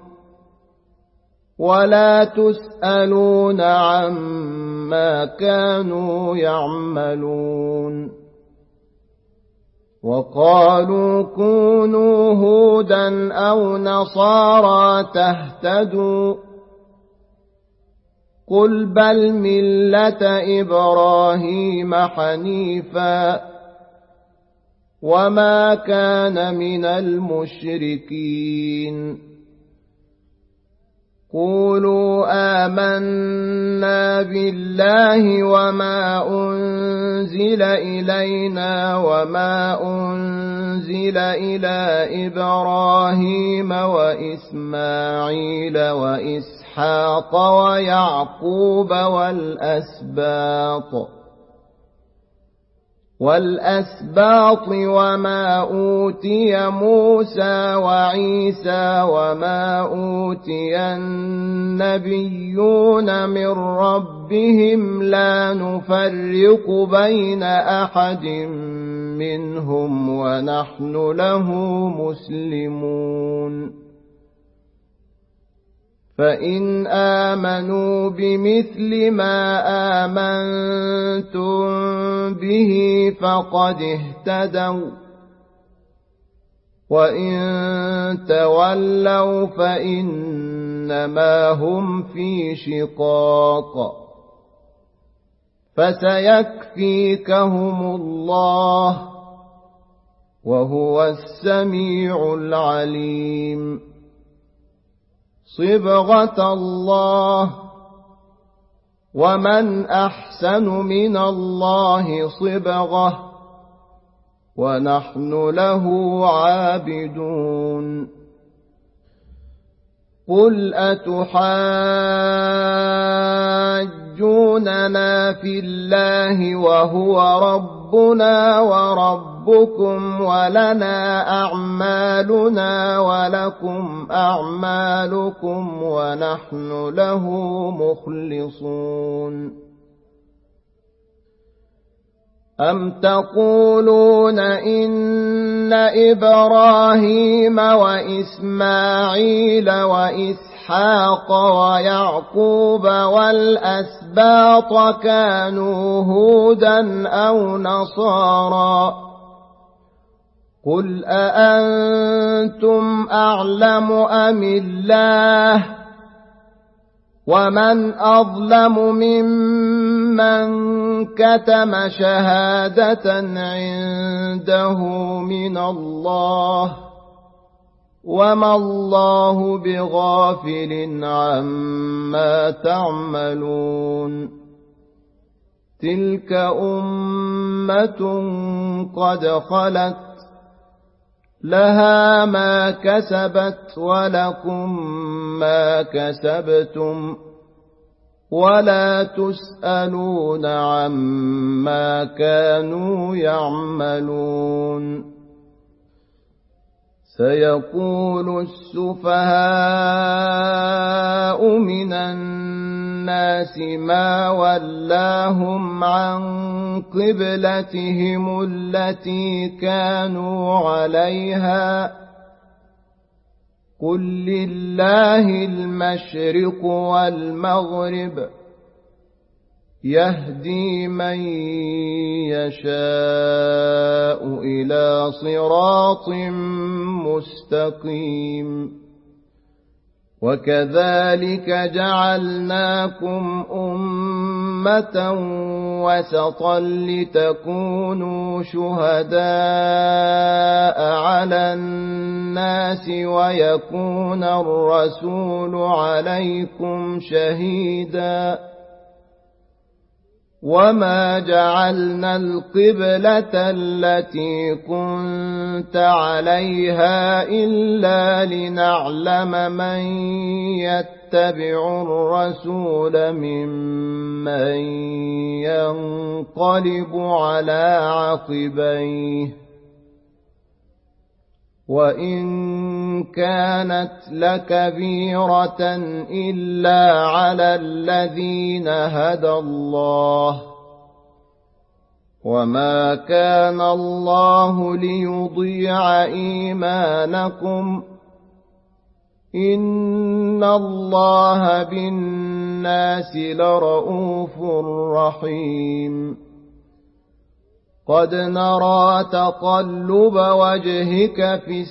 ولا تسألون عما كانوا يعملون. وقالوا كونوا هودا أو نصارى تهتدوا قل بل ملة إبراهيم حنيفا وما كان من المشركين. قولوا آمنا بالله وما أنزل إلينا وما أنزل إلى إبراهيم وإسماعيل وإسحاق ويعقوب والأسباط والأسباط وما أوتي موسى وعيسى وما أوتي النبيون من ربهم لا نفرق بين أحد منهم ونحن له مسلمون فإن آمنوا بمثل ما آمنتم به فقد اهتدوا وإن تولوا فإنما هم في شقاق فسيكفيكهم الله وهو السميع العليم صبغة الله ومن أحسن من الله صبغة ونحن له عابدون قل أتحاجوننا في الله وهو ربنا وربكم ولنا أعمالنا ولكم أعمالكم ونحن له مخلصون أم تقولون إن إبراهيم وإسماعيل وإسحاق ويعقوب والأسباط كانوا هودا أو نصارى قل أأنتم أعلم أم الله ومن أظلم ممن كتم شهادة عنده من الله وما الله بغافل عما تعملون تلك أمة قد خلت لها ما كسبت ولكم ما كسبتم ولا تسألون عما كانوا يعملون سيقول السفهاء من الناس ما ولاهم عن قبلتهم التي كانوا عليها قل لله المشرق والمغرب يهدي من يشاء إلى صراط مستقيم وكذلك جعلناكم أمة وسطا لتكونوا شهداء على الناس ويكون الرسول عليكم شهيدا وما جعلنا القبلة التي كنت عليها إلا لنعلم من يتبع الرسول ممن ينقلب على عقبيه وإن كانت لكبيرة إلا على الذين هدى الله وما كان الله ليضيع إيمانكم إن الله بالناس لرءوف رحيم قد نرى تقلب وجهك في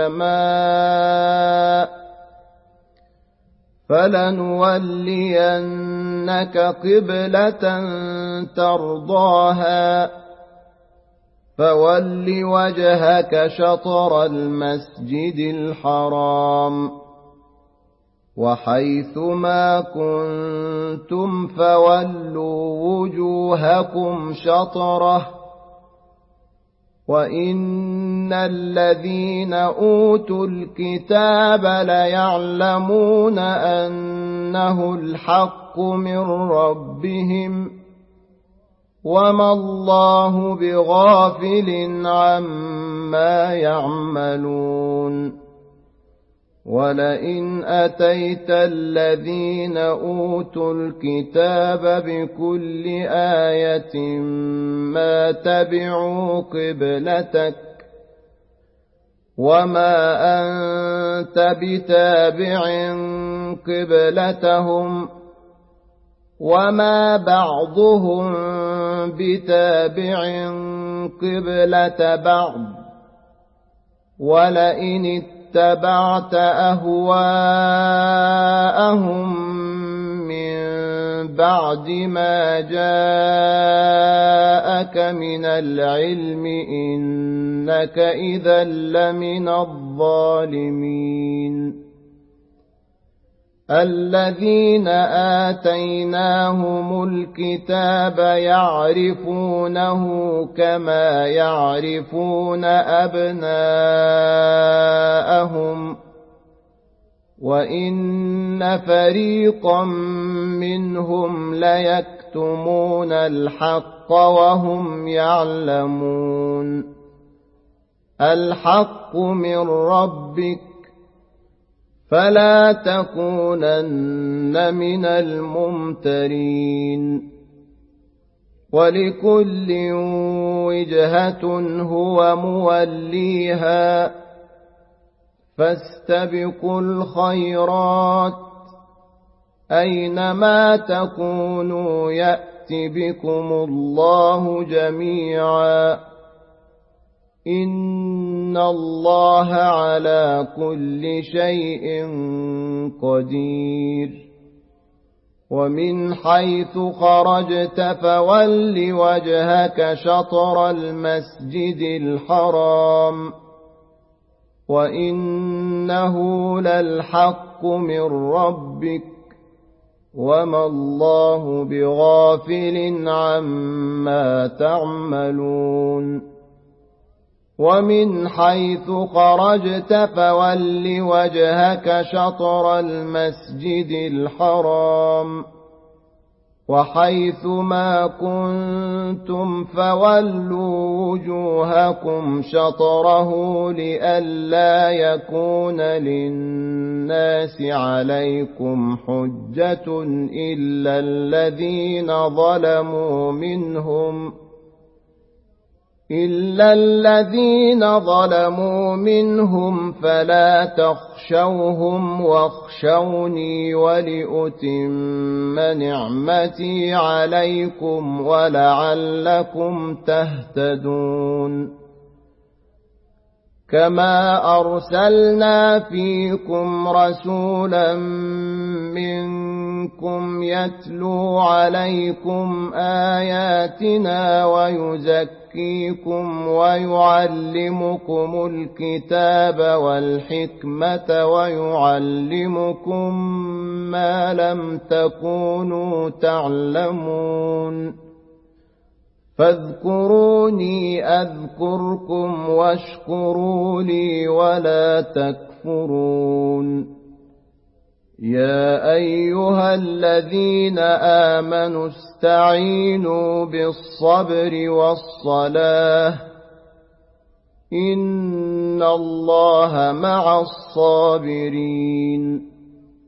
السماء فلنولينك قبلة ترضاها فول وجهك شطر المسجد الحرام وحيث ما كنتم فولوا وجوهكم شطره وإن الذين أوتوا الكتاب ليعلمون أنه الحق من ربهم وما الله بغافل عما يعملون ولئن أتيت الذين أوتوا الكتاب بكل آية ما تبعوا قبلتك وما أنت بتابع قبلتهم وما بعضهم بتابع قبلة بعض ولئن اتبعت أهواءهم من بعد ما جاءك من العلم إنك إذا لمن الظالمين الذين آتيناهم الكتاب يعرفونه كما يعرفون أبناءهم وإن فريقا منهم ليكتمون الحق وهم يعلمون الحق من ربك فلا تكونن من الممترين ولكل وجهة هو موليها فاستبقوا الخيرات أينما تكونوا يأت بكم الله جميعا إن الله على كل شيء قدير ومن حيث خرجت فول وجهك شطر المسجد الحرام وإنه للحق من ربك وما الله بغافل عما تعملون ومن حيث خرجت فول وجهك شطر المسجد الحرام وحيث ما كنتم فولوا وجوهكم شطره لئلا يكون للناس عليكم حجة إلا الذين ظلموا منهم إلا الذين ظلموا منهم فلا تخشوهم واخشوني ولأتم نعمتي عليكم ولعلكم تهتدون كما أرسلنا فيكم رسولا منكم يتلو عليكم آياتنا ويزكيكم ويعلمكم الكتاب والحكمة ويعلمكم ما لم تكونوا تعلمون فاذكروني أذكركم واشكروا لي ولا تكفرون يا أيها الذين آمنوا استعينوا بالصبر والصلاة إن الله مع الصابرين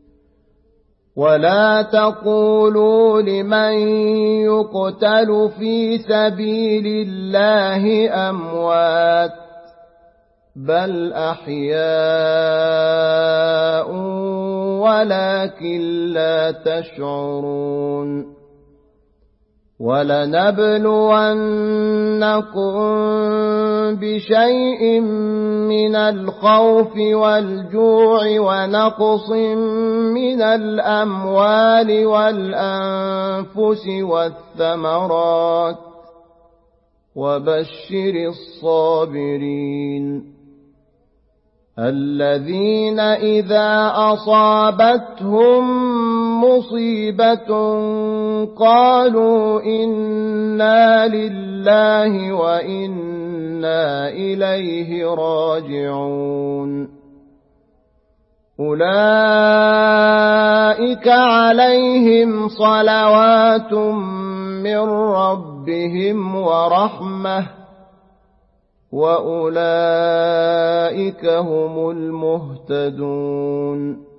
ولا تقولوا لمن يقتل في سبيل الله أموات بل أحياء ولكن لا تشعرون ولنبلونكم بشيء من الخوف والجوع ونقص من الأموال والأنفس والثمرات وبشر الصابرين الذين إذا أصابتهم مصيبة قالوا إنا لله وإنا إليه راجعون أولئك عليهم صلوات من ربهم ورحمة وأولئك هم المهتدون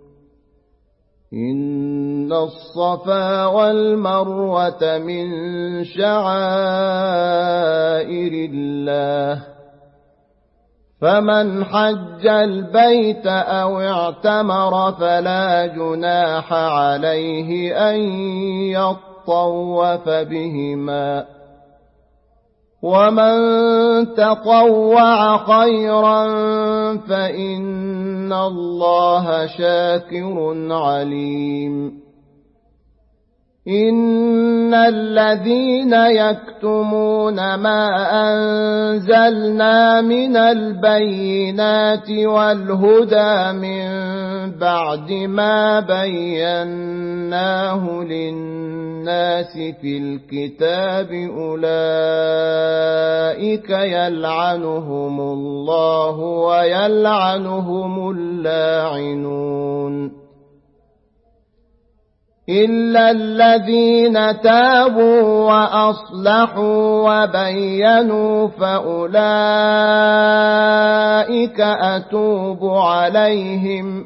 إن الصفا والمروة من شعائر الله فمن حج البيت أو اعتمر فلا جناح عليه أن يطوف بهما ومن تطوع خيرا فإن الله شاكر عليم إن الذين يكتمون ما أنزلنا من البينات والهدى من بعد ما بيناه للناس في الكتاب أولئك يلعنهم الله ويلعنهم اللاعنون إلا الذين تابوا وأصلحوا وبينوا فأولئك أتوب عليهم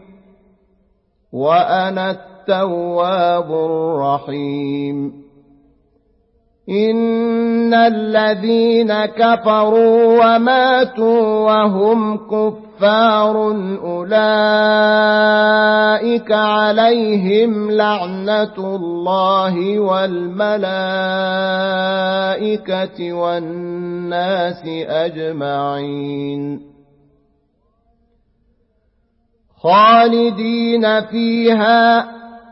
وأنا التواب الرحيم إن الذين كفروا وماتوا وهم كفار أولئك عليهم لعنة الله والملائكة والناس أجمعين خالدين فيها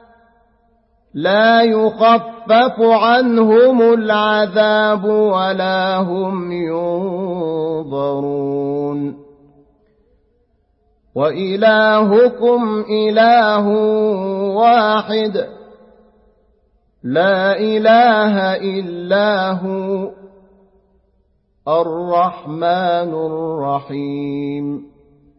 لا يخفف عنهم العذاب ولا هم ينظرون وإلهكم إله واحد لا إله إلا هو الرحمن الرحيم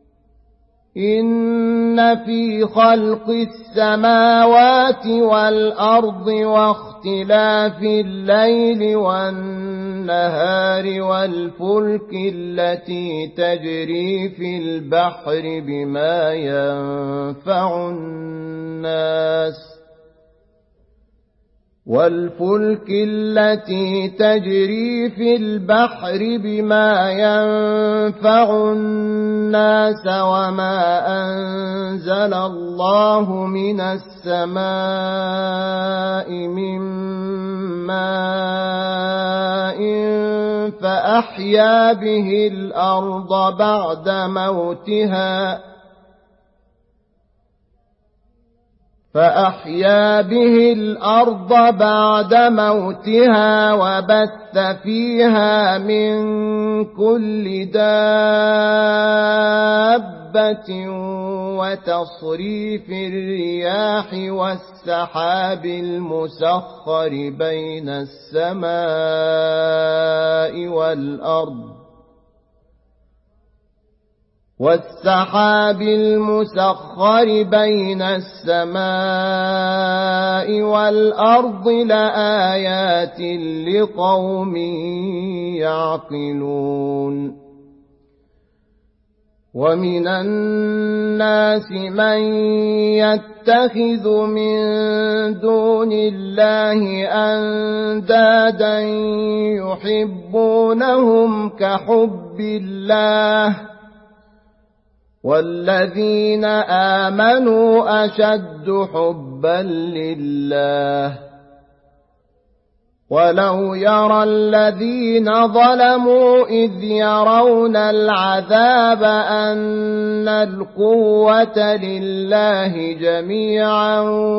إن في خلق السماوات والأرض واختلاف الليل والنهار والفلك التي تجري في البحر بما ينفع الناس والفلك التي تجري في البحر بما ينفع الناس وما أنزل الله من السماء من ماء فأحيا به الأرض بعد موتها فأحيا به الأرض بعد موتها وبث فيها من كل دابة وتصريف الرياح والسحاب المسخر بين السماء والأرض والسحاب المسخر بين السماء والأرض لآيات لقوم يعقلون ومن الناس من يتخذ من دون الله أندادا يحبونهم كحب الله والذين آمنوا أشد حبا لله ولو يرى الذين ظلموا إذ يرون العذاب أن القوة لله جميعا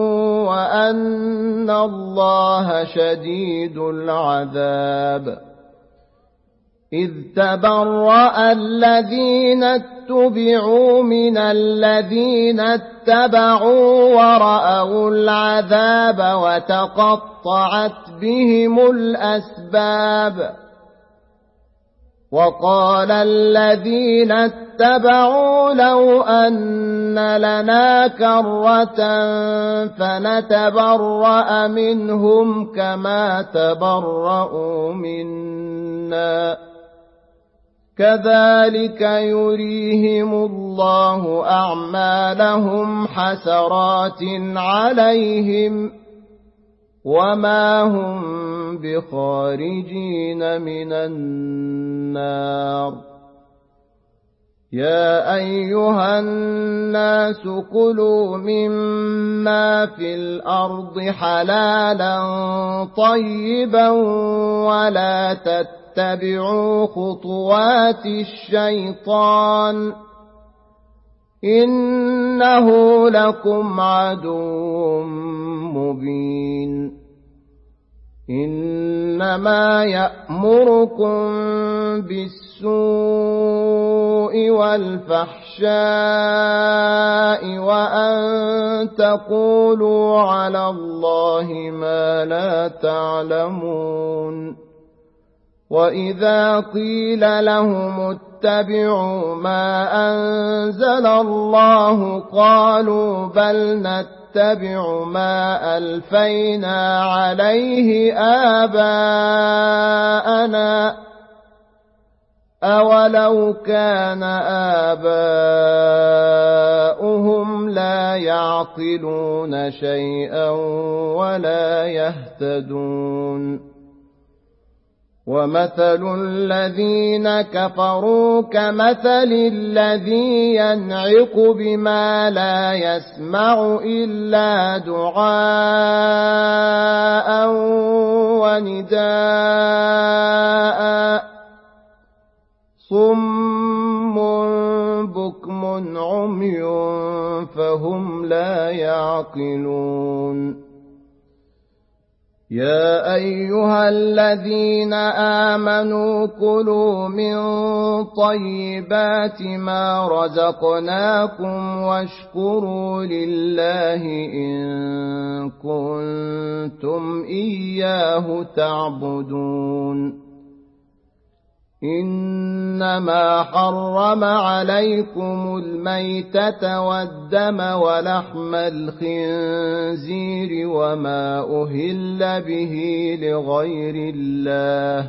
وأن الله شديد العذاب إذ تبرأ الذين اتبعوا من الذين اتبعوا ورأوا العذاب وتقطعت بهم الأسباب وقال الذين اتبعوا لو أن لنا كرة فنتبرأ منهم كما تبرأوا منا كذلك يريهم الله أعمالهم حسرات عليهم وما هم بخارجين من النار يا أيها الناس كلوا مما في الأرض حلالا طيبا ولا تتبعوا خطوات الشيطان إنه لكم عدو مبين إنما يأمركم بالسوء والفحشاء وأن تقولوا على الله ما لا تعلمون وإذا قيل لهم اتبعوا ما أنزل الله قالوا بل نتبع ما ألفينا عليه آباءنا أولو كان آباؤهم لا يعقلون شيئا ولا يهتدون ومثل الذين كفروا كمثل الذي ينعق بما لا يسمع إلا دعاء ونداء صم بكم عمي فهم لا يعقلون يا أيها الذين آمنوا كلوا من طيبات ما رزقناكم واشكروا لله إن كنتم إياه تعبدون إنما حرم عليكم الميتة والدم ولحم الخنزير وما أهل به لغير الله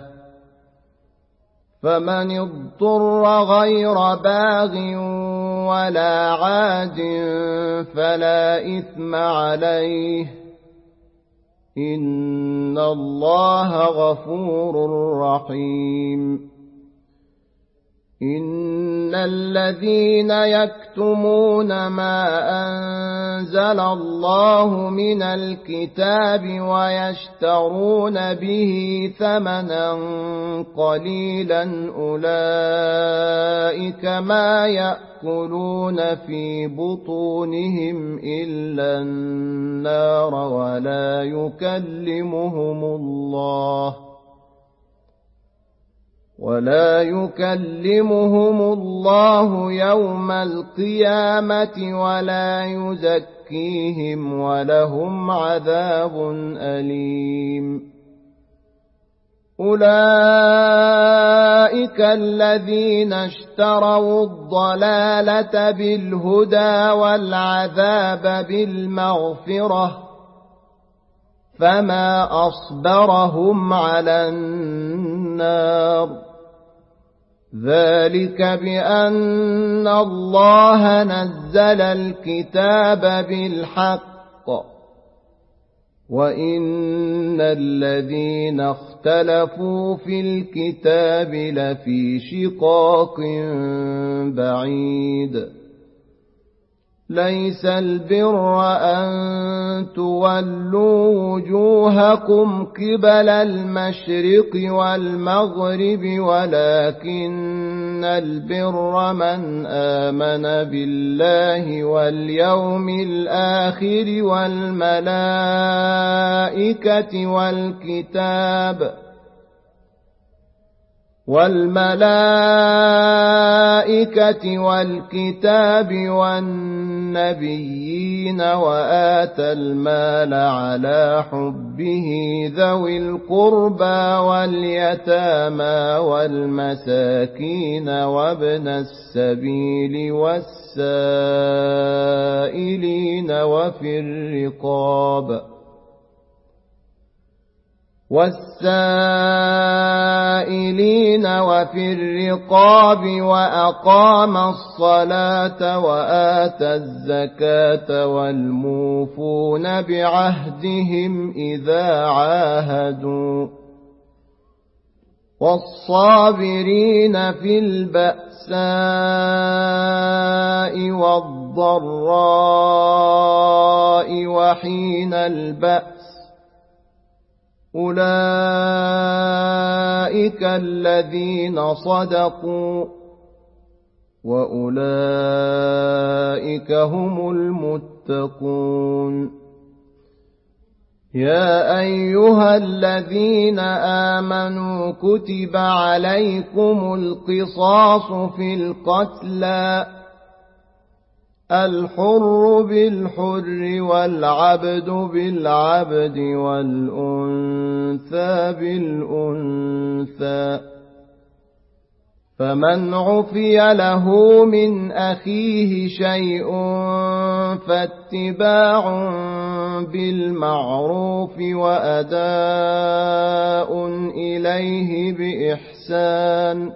فمن اضطر غير باغ ولا عاد فلا إثم عليه إن الله غفور رحيم إن الذين يكتمون ما أنزل الله من الكتاب ويشترون به ثمنا قليلا أولئك ما يأكلون في بطونهم إلا النار ولا يكلمهم الله ولا يكلمهم الله يوم القيامة ولا يزكيهم ولهم عذاب أليم أولئك الذين اشتروا الضلالة بالهدى والعذاب بالمغفرة فما أصبرهم على النار ذلك بأن الله نزل الكتاب بالحق وإن الذين اختلفوا في الكتاب لفي شقاق بعيد ليس البر أن تولوا وجوهكم قبل المشرق والمغرب ولكن البر من آمن بالله واليوم الآخر والملائكة والكتاب والملائكة والكتاب والنبيين وآتى المال على حبه ذوي القربى واليتامى والمساكين وابن السبيل والسائلين وفي الرقاب والسائلين وفي الرقاب وأقام الصلاة وآتى الزكاة والموفون بعهدهم إذا عاهدوا والصابرين في البأساء والضراء وحين البأس أولئك الذين صدقوا وأولئك هم المتقون يا أيها الذين آمنوا كتب عليكم القصاص في القتلى الحر بالحر والعبد بالعبد والأنثى بالأنثى فمن عفي له من أخيه شيء فاتباع بالمعروف وأداء إليه بإحسان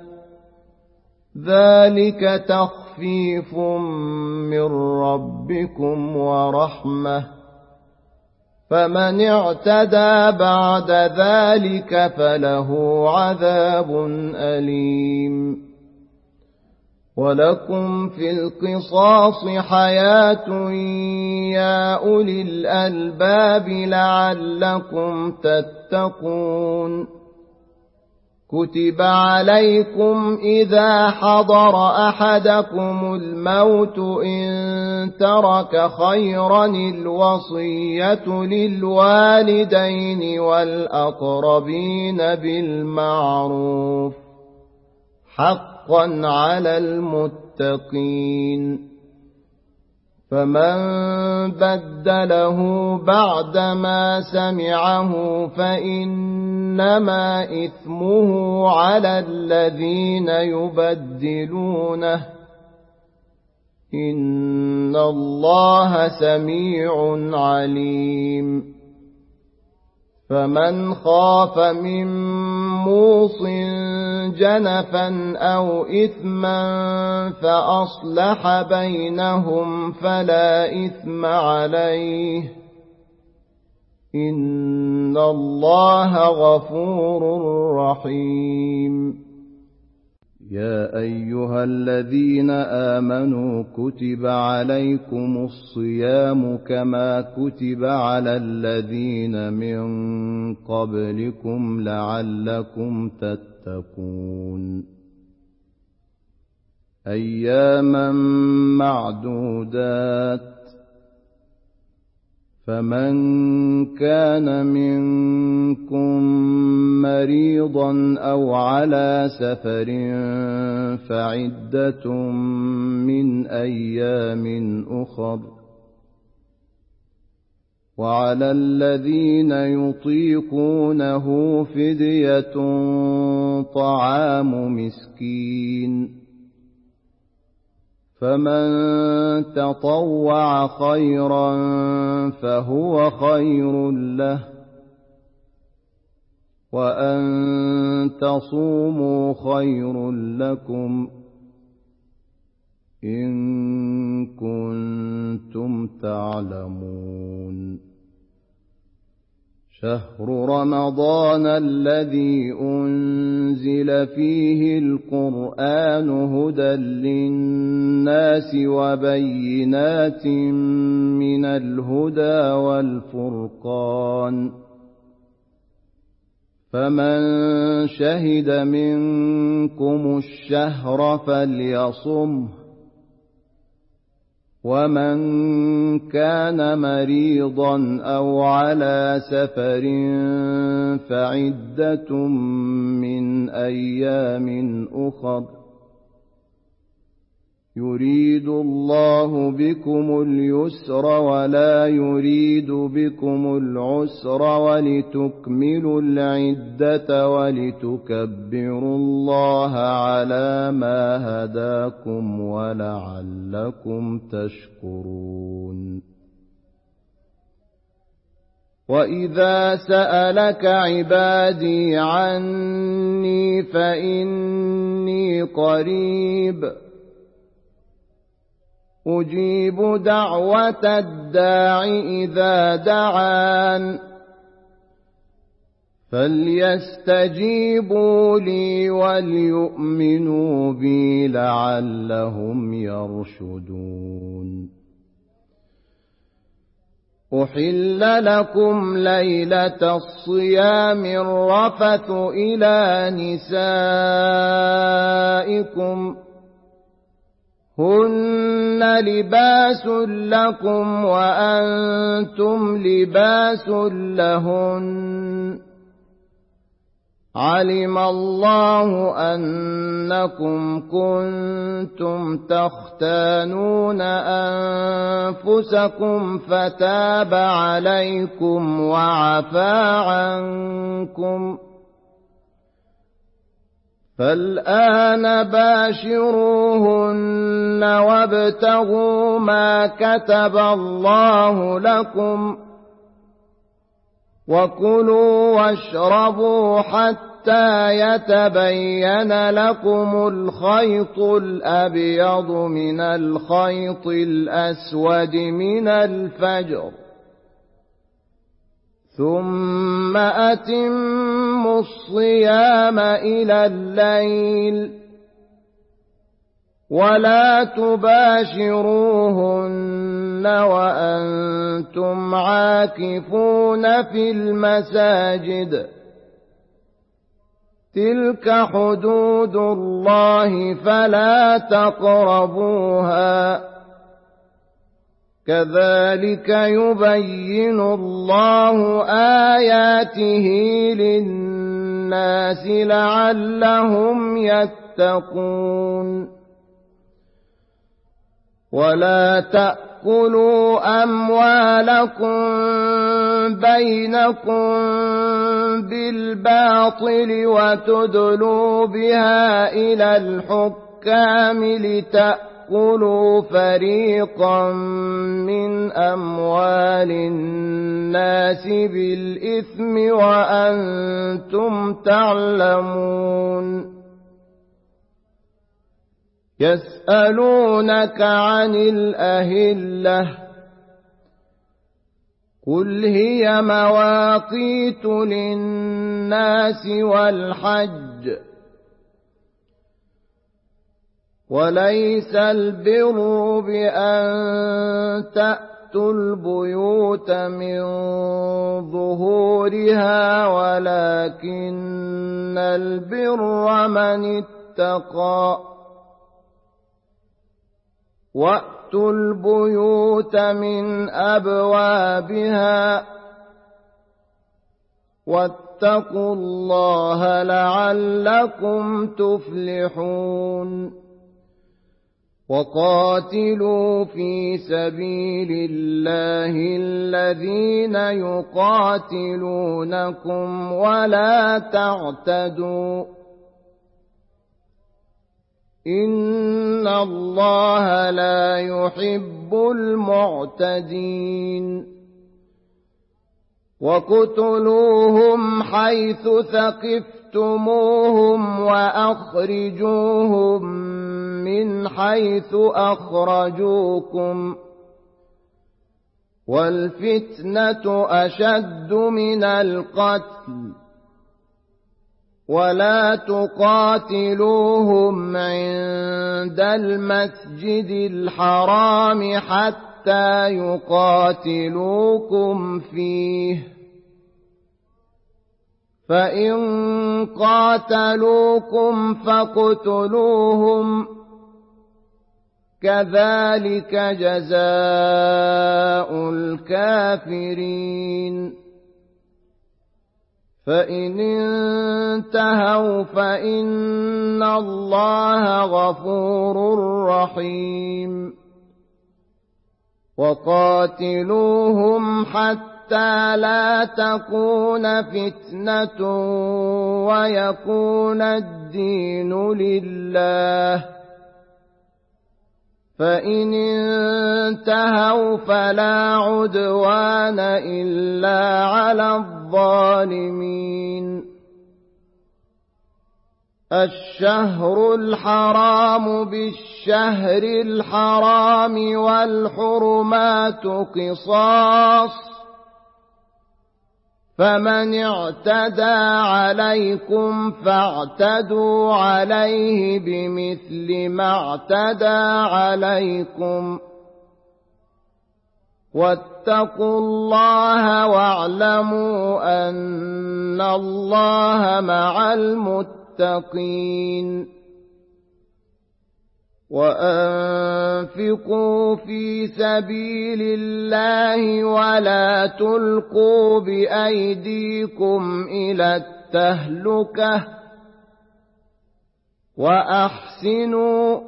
ذلك تخفيف من ربكم ورحمة فمن اعتدى بعد ذلك فله عذاب أليم ولكم في القصاص حياة يا أولي الألباب لعلكم تتقون كتب عليكم إذا حضر أحدكم الموت إن ترك خيرا الوصية للوالدين والأقربين بالمعروف حقا على المتقين فمن بدله بعدما سمعه فإنما إثمه على الذين يبدلونه إن الله سميع عليم فمن خاف من موص جنفا أو إثما فأصلح بينهم فلا إثم عليه إن الله غفور رحيم يا أيها الذين آمنوا كتب عليكم الصيام كما كتب على الذين من قبلكم لعلكم تتقون أياما معدودات فمن كان منكم مريضا أو على سفر فعدة من أيام أخر وعلى الذين يطيقونه فدية طعام مسكين فمن تطوع خيرا فهو خير له وأن تصوموا خير لكم إن كنتم تعلمون شهر رمضان الذي أنزل فيه القرآن هدى للناس وبينات من الهدى والفرقان فمن شهد منكم الشهر فليصمه ومن كان مريضا أو على سفر فعدة من أيام أخر يريد الله بكم اليسر ولا يريد بكم العسر ولتكملوا العدة ولتكبروا الله على ما هداكم ولعلكم تشكرون. وإذا سألك عبادي عني فإني قريب أجيب دعوة الداع إذا دعان فليستجيبوا لي وليؤمنوا بي لعلهم يرشدون. أحل لكم ليلة الصيام الرفث إلى نسائكم هن لباس لكم وأنتم لباس لهن علم الله أنكم كنتم تختانون أنفسكم فتاب عليكم وعفى عنكم فالآن باشروهن وابتغوا ما كتب الله لكم وكلوا واشربوا حتى يتبين لكم الخيط الأبيض من الخيط الأسود من الفجر ثم أتموا الصيام إلى الليل ولا تباشروهن وأنتم عاكفون في المساجد تلك حدود الله فلا تقربوها كذلك يبين الله آياته للناس لعلهم يتقون. ولا تأكلوا أموالكم بينكم بالباطل وتدلوا بها إلى الحكام لتأكلوا تأكلوا فريقا من أموال الناس بالإثم وأنتم تعلمون. يسألونك عن الأهلة قل هي مواقيت للناس والحج وليس البر بأن تأتوا البيوت من ظهورها ولكن البر من اتقى وأتوا البيوت من أبوابها واتقوا الله لعلكم تفلحون. وقاتلوا في سبيل الله الذين يقاتلونكم ولا تعتدوا إن الله لا يحب المعتدين. وقتلوهم حيث ثقفتموهم وأخرجوهم من حيث أخرجوكم والفتنة أشد من القتل ولا تقاتلوهم عند المسجد الحرام حتى يقاتلوكم فيه فإن قاتلوكم فاقتلوهم كذلك جزاء الكافرين فإن انتهوا فإن الله غفور رحيم وقاتلوهم حتى لا تكون فتنة ويكون الدين لله فإن انتهوا فلا عدوان إلا على الظالمين الشهر الحرام بالشهر الحرام والحرمات قصاص فمن اعتدى عليكم فاعتدوا عليه بمثل ما اعتدى عليكم واتقوا الله واعلموا أن الله مع المتقين وأنفقوا في سبيل الله ولا تلقوا بأيديكم إلى التهلكة وأحسنوا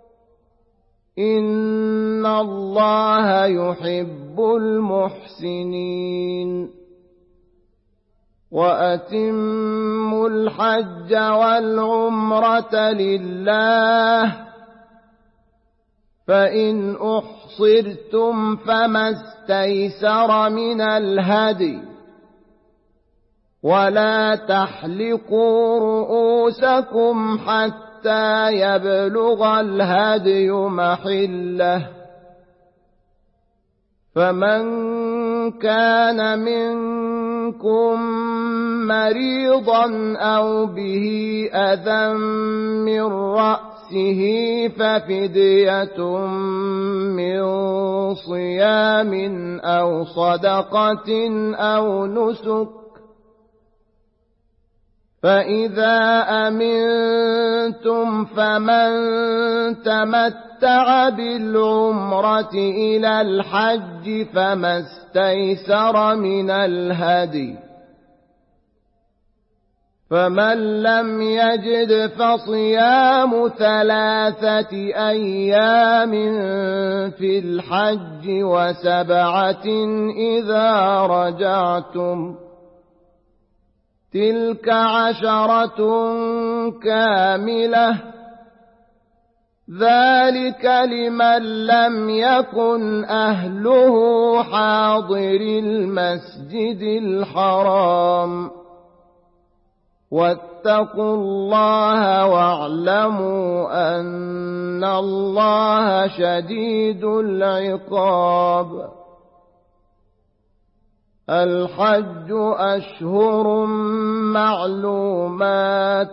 إن الله يحب المحسنين وأتموا الحج والعمرة لله فإن أحصرتم فما استيسر من الهدي ولا تحلقوا رؤوسكم حتى يبلغ الهدي محله فمن كان منكم مريضا أو به أذى من رأسه ففدية من صيام أو صدقة أو نسك فإذا أمنتم فمن تمتع بالعمرة إلى الحج فما استيسر من الهدي فمن لم يجد فصيام ثلاثة أيام في الحج وسبعة إذا رجعتم تلك عشرة كاملة ذلك لمن لم يكن أهله حاضر المسجد الحرام واتقوا الله واعلموا أن الله شديد العقاب الحج أشهر معلومات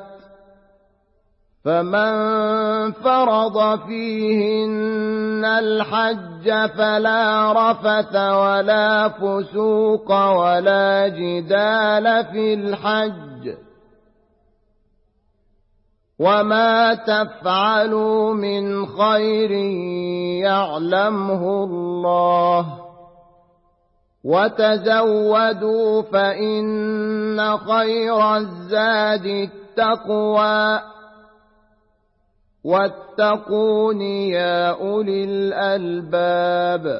فمن فرض فيهن الحج فلا رفث ولا فسوق ولا جدال في الحج وما تفعلوا من خير يعلمه الله وتزودوا فإن خير الزاد التقوى واتقون يا أولي الألباب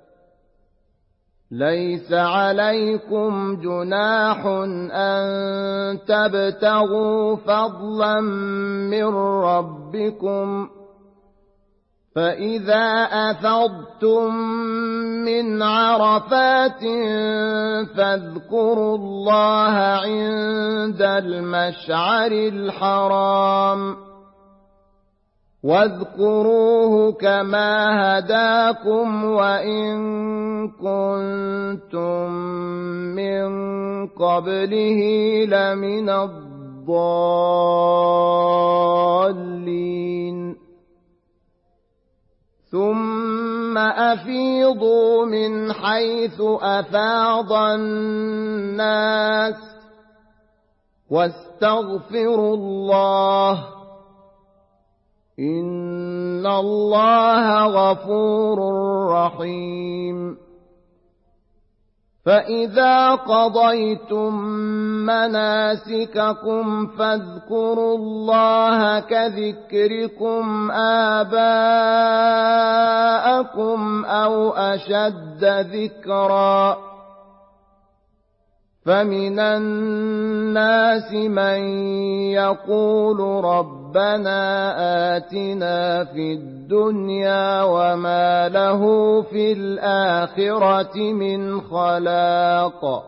ليس عليكم جناح أن تبتغوا فضلا من ربكم فإذا أفضتم من عرفات فاذكروا الله عند المشعر الحرام واذكروه كما هداكم وإن كنتم من قبله لمن الضالين ثم أفيضوا من حيث أفاض الناس واستغفروا الله إن الله غفور رحيم فإذا قضيتم مناسككم فاذكروا الله كذكركم آباءكم أو أشد ذكرا فمن الناس من يقول ربنا آتنا في الدنيا وما له في الآخرة من خلاق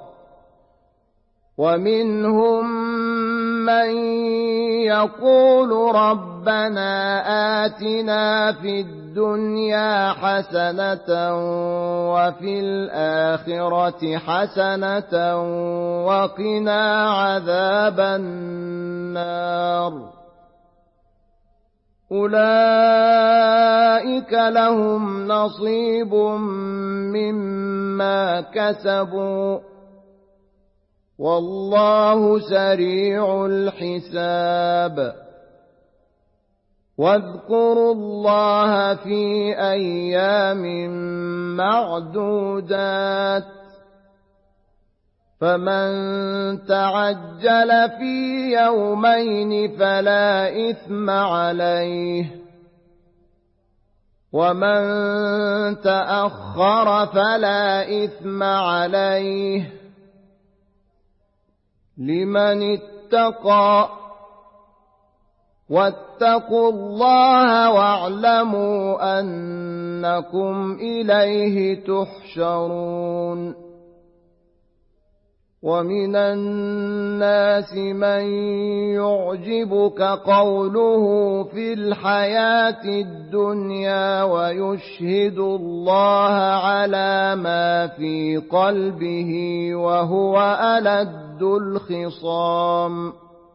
ومنهم من يقول ربنا آتنا في الدنيا حسنة وفي الآخرة حسنة وقنا عذاب النار أولئك لهم نصيب مما كسبوا والله سريع الحساب واذكروا الله في أيام معدودات فمن تعجل في يومين فلا إثم عليه ومن تأخر فلا إثم عليه لمن اتقى واتقوا الله واعلموا أنكم إليه تحشرون ومن الناس من يعجبك قوله في الحياة الدنيا ويشهد الله على ما في قلبه وهو ألد الخصام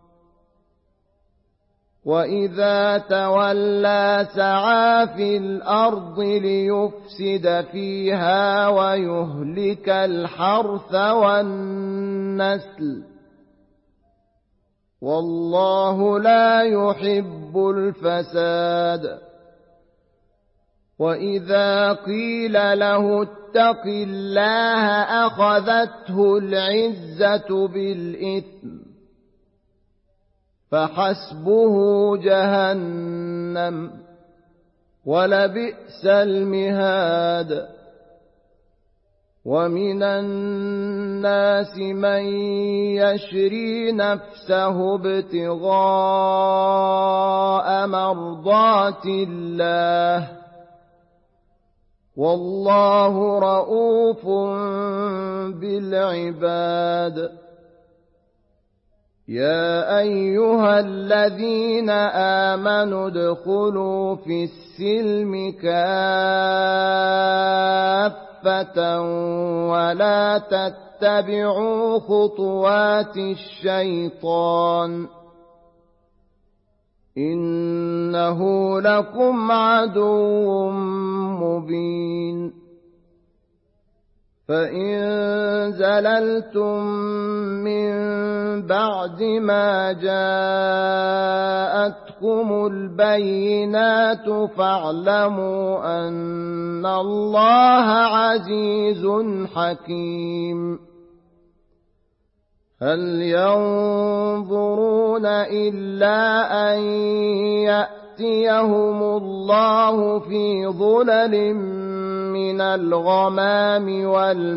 وإذا تولى سعى في الأرض ليفسد فيها ويهلك الحرث والنسل والله لا يحب الفساد وإذا قيل له اتق الله أخذته العزة بالإثم فحسبه جهنم ولبئس المهاد ومن الناس من يشري نفسه ابتغاء مرضات الله والله رؤوف بالعباد يا أيها الذين آمنوا ادخلوا في السلم كافة ولا تتبعوا خطوات الشيطان إنه لكم عدو مبين فإن زللتم من بعد ما جاءتكم البينات فاعلموا أن الله عزيز حكيم هل ينظرون إلا أن يأتيهم الله في ظلل من الغمام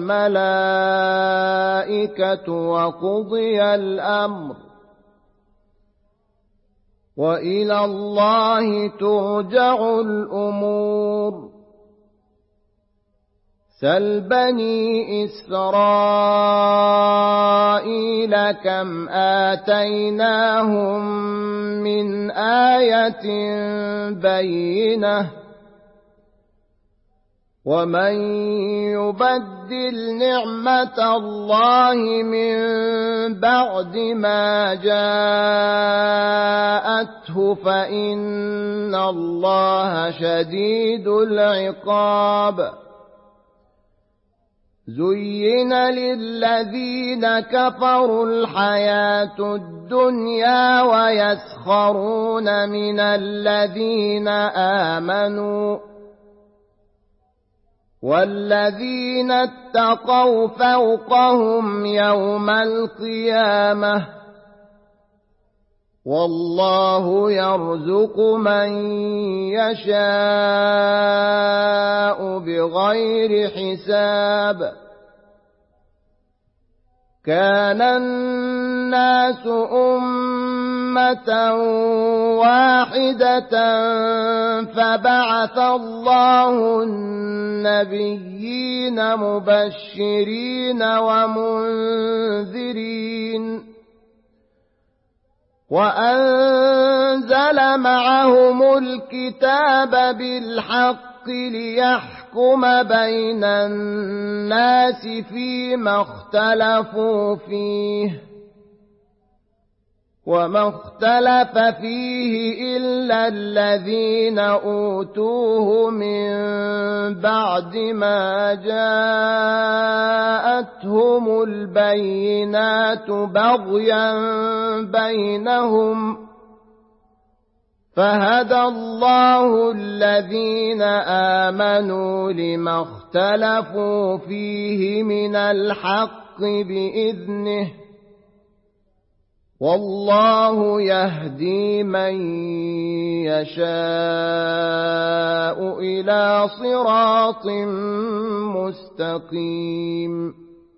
والملائكة وقضي الأمر وإلى الله ترجع الأمور سل بني إسرائيل كم آتيناهم من آية بينة ومن يبدل نعمة الله من بعد ما جاءته فإن الله شديد العقاب زين للذين كفروا الحياة الدنيا ويسخرون من الذين آمنوا والذين اتقوا فوقهم يوم القيامة والله يرزق من يشاء بغير حساب كان الناس أمة واحدة فبعث الله النبيين مبشرين ومنذرين وأنزل معهم الكتاب بالحق ليحكم بين الناس فيما اختلفوا فيه وما اختلف فيه إلا الذين أوتوه من بعد ما جاءتهم البينات بغيا بينهم فهدى الله الذين آمنوا لما اختلفوا فيه من الحق بإذنه والله يهدي من يشاء إلى صراط مستقيم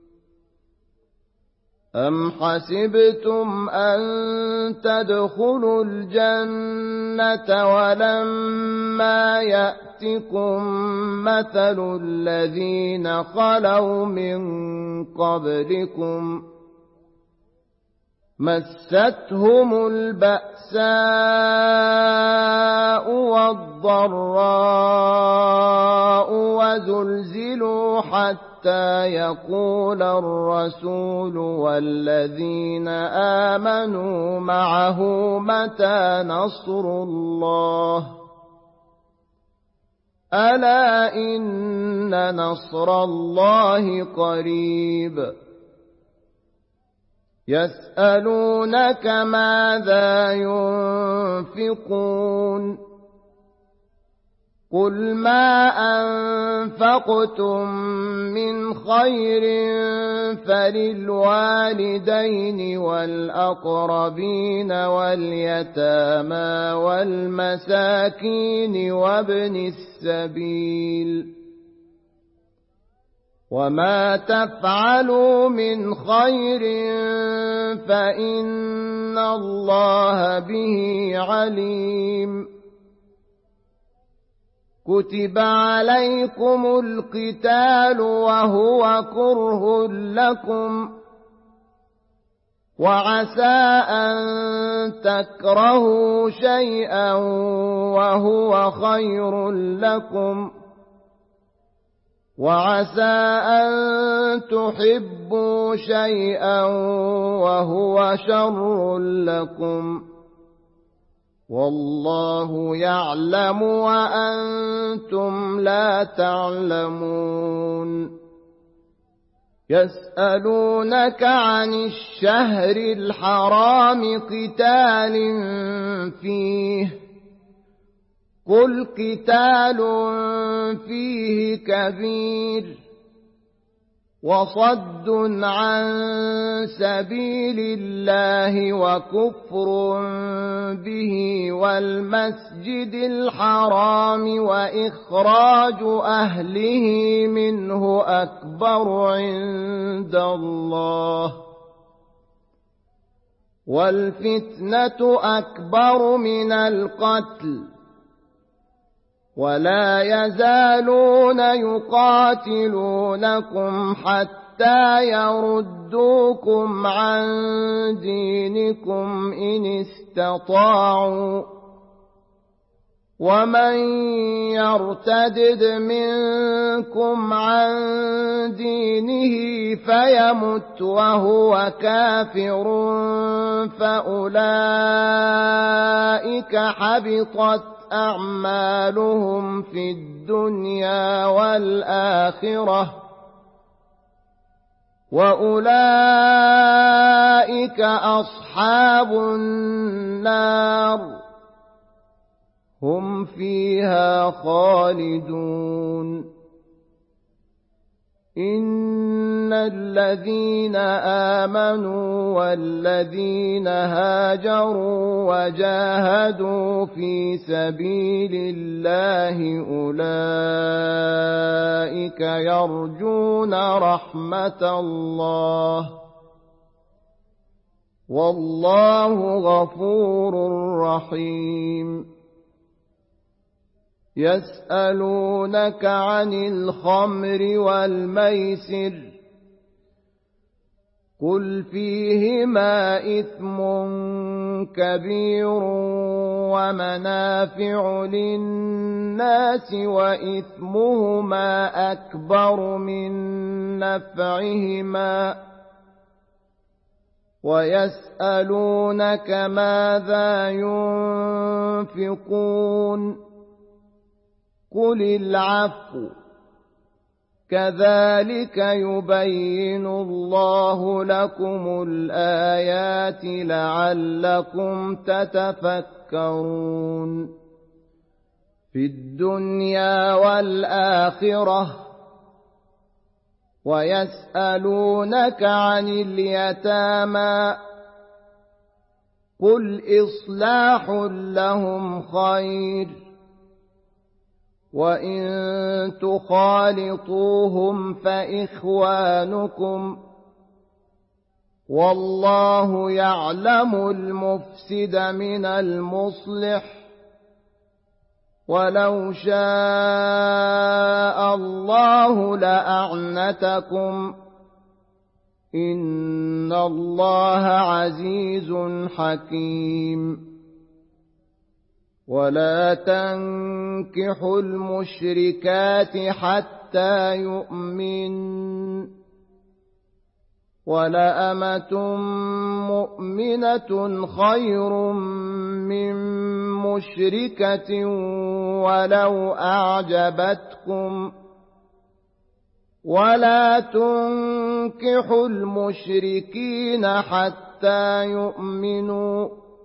أم حسبتم أن تدخلوا الجنة ولما يأتكم مثل الذين خلوا من قبلكم مستهم البأساء والضراء وزلزلوا حتى يقول الرسول والذين آمنوا معه متى نصر الله ألا إن نصر الله قريب يسألونك ماذا ينفقون قل ما أنفقتم من خير فللوالدين والأقربين واليتامى والمساكين وابن السبيل وما تفعلوا من خير فإن الله به عليم كتب عليكم القتال وهو كره لكم وعسى أن تكرهوا شيئا وهو خير لكم وعسى أن تحبوا شيئا وهو شر لكم والله يعلم وأنتم لا تعلمون يسألونك عن الشهر الحرام قتال فيه قل قتال فيه كبير وصد عن سبيل الله وكفر به والمسجد الحرام وإخراج أهله منه أكبر عند الله والفتنة أكبر من القتل ولا يزالون يقاتلونكم حتى يردوكم عن دينكم إن استطاعوا ومن يرتدد منكم عن دينه فيمت وهو كافر فأولئك حبطت أعمالهم في الدنيا والآخرة وأولئك أصحاب النار هم فيها خالدون إن الذين آمنوا والذين هاجروا وجاهدوا في سبيل الله أولئك يرجون رحمة الله والله غفور رحيم يسألونك عن الخمر والميسر قل فيهما إثم كبير ومنافع للناس وإثمهما أكبر من نفعهما ويسألونك ماذا ينفقون قل العفو كذلك يبين الله لكم الآيات لعلكم تتفكرون في الدنيا والآخرة ويسألونك عن اليتامى قل إصلاح لهم خير وإن تخالطوهم فإخوانكم والله يعلم المفسد من المصلح ولو شاء الله لأعنتكم إن الله عزيز حكيم ولا تنكحوا المشركات حتى يؤمن ولأمة مؤمنة خير من مشركة ولو أعجبتكم ولا تنكحوا المشركين حتى يؤمنوا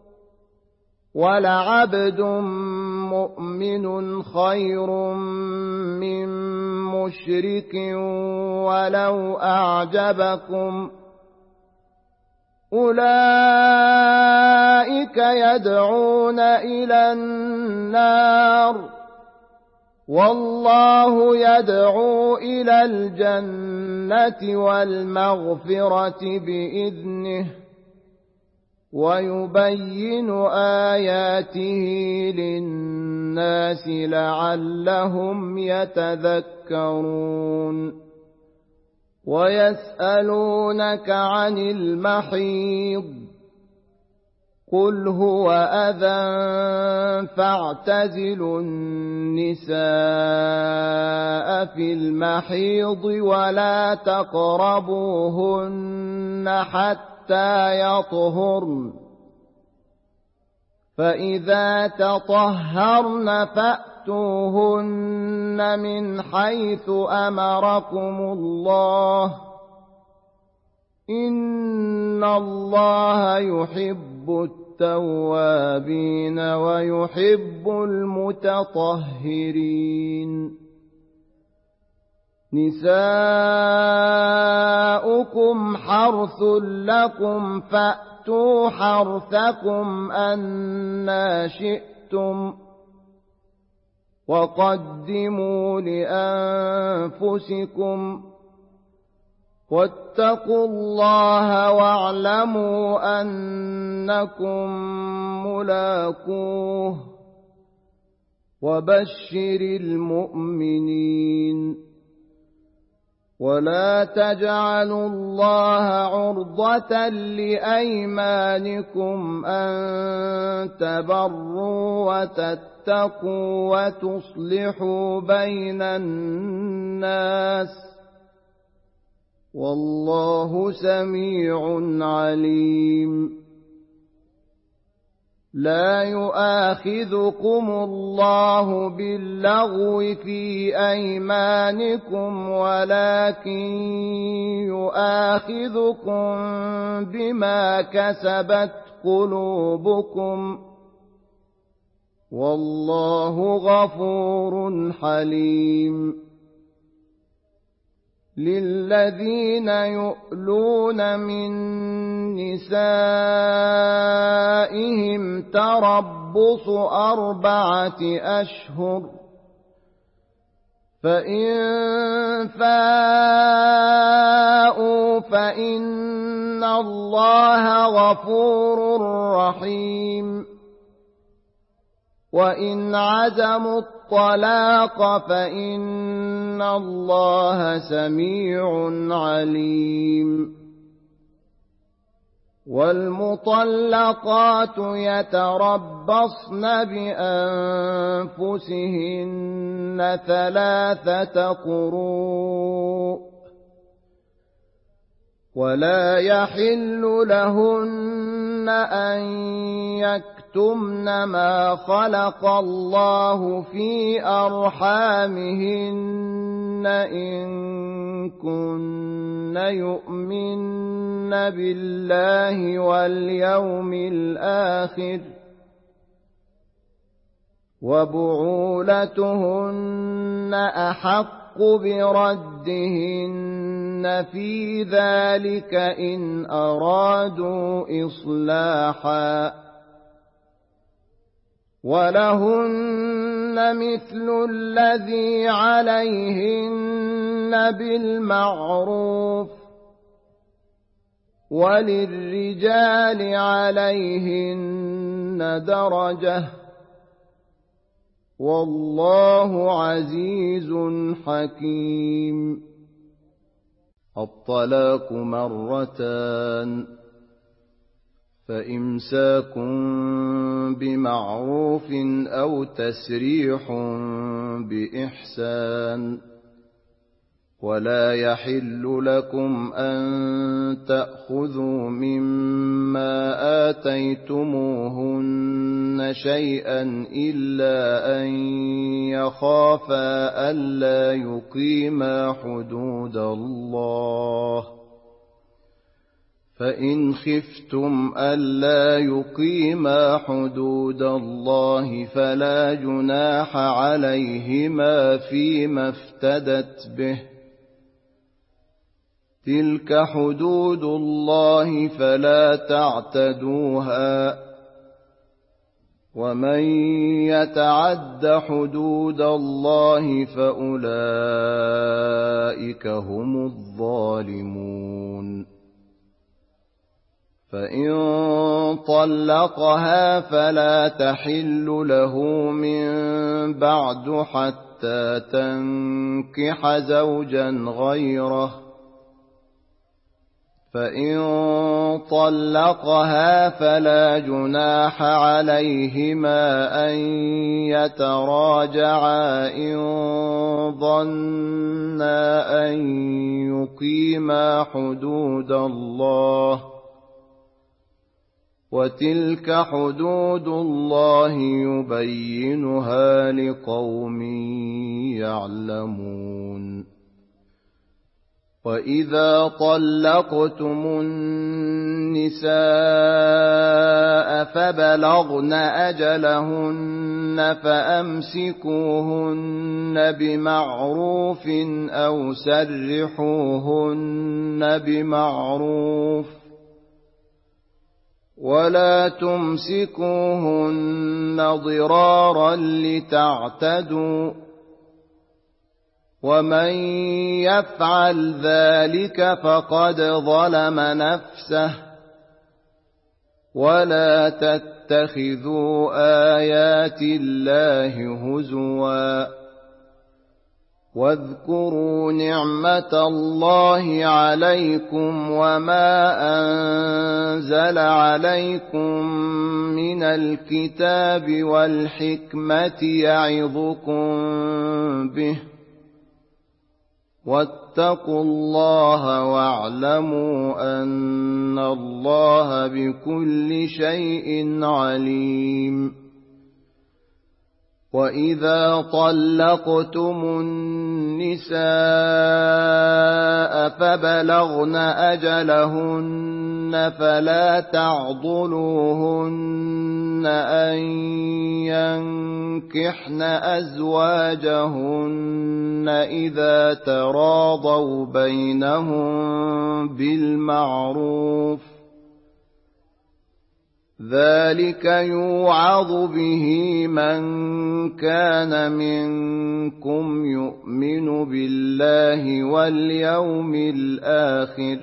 ولعبد مؤمن خير من مشرك ولو أعجبكم أولئك يدعون إلى النار والله يدعو إلى الجنة والمغفرة بإذنه ويبين آياته للناس لعلهم يتذكرون ويسألونك عن المحيض قل هو أذى فاعتزلوا النساء في المحيض ولا تقربوهن حتى حتى يطهرن فإذا تطهرن فأتوهن من حيث أمركم الله إن الله يحب التوابين ويحب المتطهرين نساؤكم حرث لكم فأتوا حرثكم أنى شئتم وقدموا لأنفسكم واتقوا الله واعلموا أنكم ملاقوه وبشر المؤمنين ولا تجعلوا الله عرضة لأيمانكم أن تبروا وتتقوا وتصلحوا بين الناس والله سميع عليم لا يؤاخذكم الله باللغو في أيمانكم ولكن يؤاخذكم بما كسبت قلوبكم والله غفور حليم للذين يؤلون من نسائهم تربص أربعة أشهر فإن فاءوا فإن الله غفور رحيم وإن عزموا الطلاق فإن الله سميع عليم والمطلقات يتربصن بأنفسهن ثلاثة قروء ولا يحل لهن أن يكتمن ما خلق الله في أرحامهن إن كن يؤمن بالله واليوم الآخر وبعولتهن أحق بردهن في ذلك إن أرادوا إصلاحا ولهن مثل الذي عليهن بالمعروف وللرجال عليهن درجة والله عزيز حكيم الطلاق مرتان فإمساك بمعروف أو تسريح بإحسان ولا يحل لكم أن تأخذوا مما آتيتموهن شيئا إلا أن يخافا ألا يقيما حدود الله فإن خفتم ألا يقيما حدود الله فلا جناح عليهما فيما افتدت به تلك حدود الله فلا تعتدوها ومن يتعد حدود الله فأولئك هم الظالمون فإن طلقها فلا تحل له من بعد حتى تنكح زوجا غيره فإن طلقها فلا جناح عليهما أن يتراجعا إن ظنا أن يقيما حدود الله وتلك حدود الله يبينها لقوم يعلمون وإذا طلقتم النساء فبلغن أجلهن فأمسكوهن بمعروف أو سرحوهن بمعروف ولا تمسكوهن ضرارا لتعتدوا ومن يفعل ذلك فقد ظلم نفسه ولا تتخذوا آيات الله هزوا واذكروا نعمة الله عليكم وما أنزل عليكم من الكتاب والحكمة يعظكم به واتقوا الله واعلموا أن الله بكل شيء عليم. وإذا طلقتم النساء فبلغن أجلهن فلا تعضلوهن أن ينكحن أزواجهن إذا تراضوا بينهم بالمعروف، ذلك يوعظ به من كان منكم يؤمن بالله واليوم الآخر،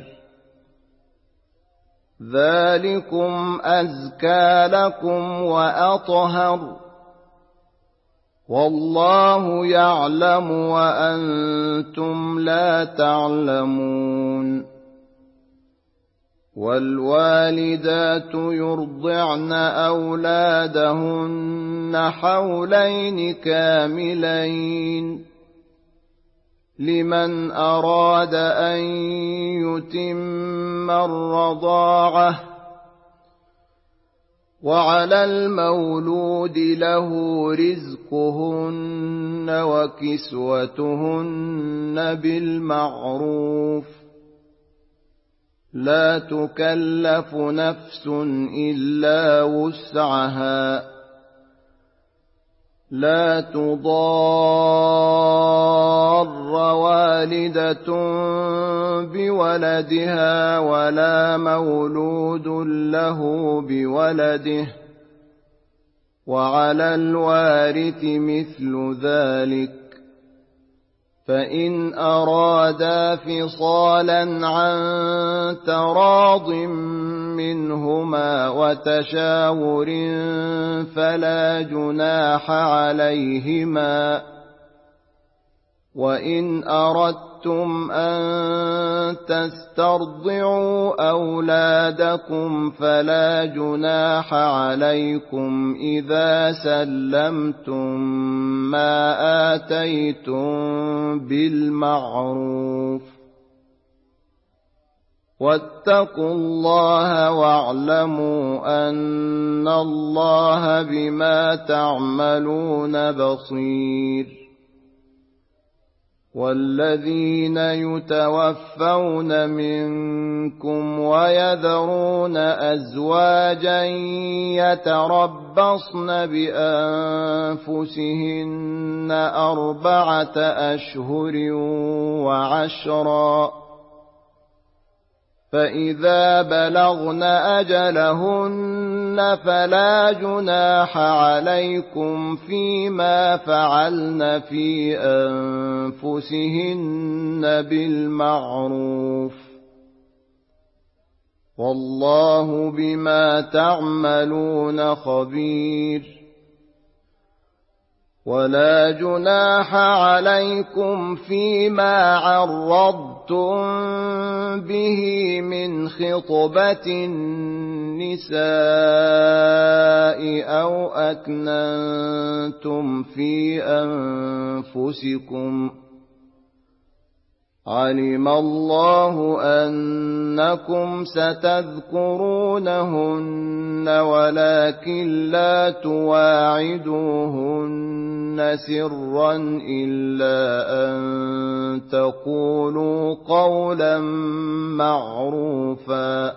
ذلكم أزكى لكم وأطهر، والله يعلم وأنتم لا تعلمون. والوالدات يرضعن أولادهن حولين كاملين لمن أراد أن يتم الرضاعة، وعلى المولود له رزقهن وكسوتهن بالمعروف، لا تكلف نفس إلا وسعها، لا تضار والدة بولدها ولا مولود له بولده، وعلى الوارث مثل ذلك، فإن أرادا فصالا عن تراض منهما وتشاور فلا جناح عليهما. وإن أردتم أن تسترضعوا أولادكم فلا جناح عليكم إذا سلمتم ما آتيتم بالمعروف، واتقوا الله واعلموا أن الله بما تعملون بصير. والذين يتوفون منكم ويذرون أزواجا يتربصن بأنفسهن أربعة أشهر وعشرا، فإذا بلغن أجلهن فلا جناح عليكم فيما فعلن في أنفسهن بالمعروف، والله بما تعملون خبير. ولا جناح عليكم فيما عرضتم به من خطبة النساء أو أكننتم في أنفسكم، علم الله أنكم ستذكرونهن ولكن لا تواعدوهن سرا إلا أن تقولوا قولا معروفا،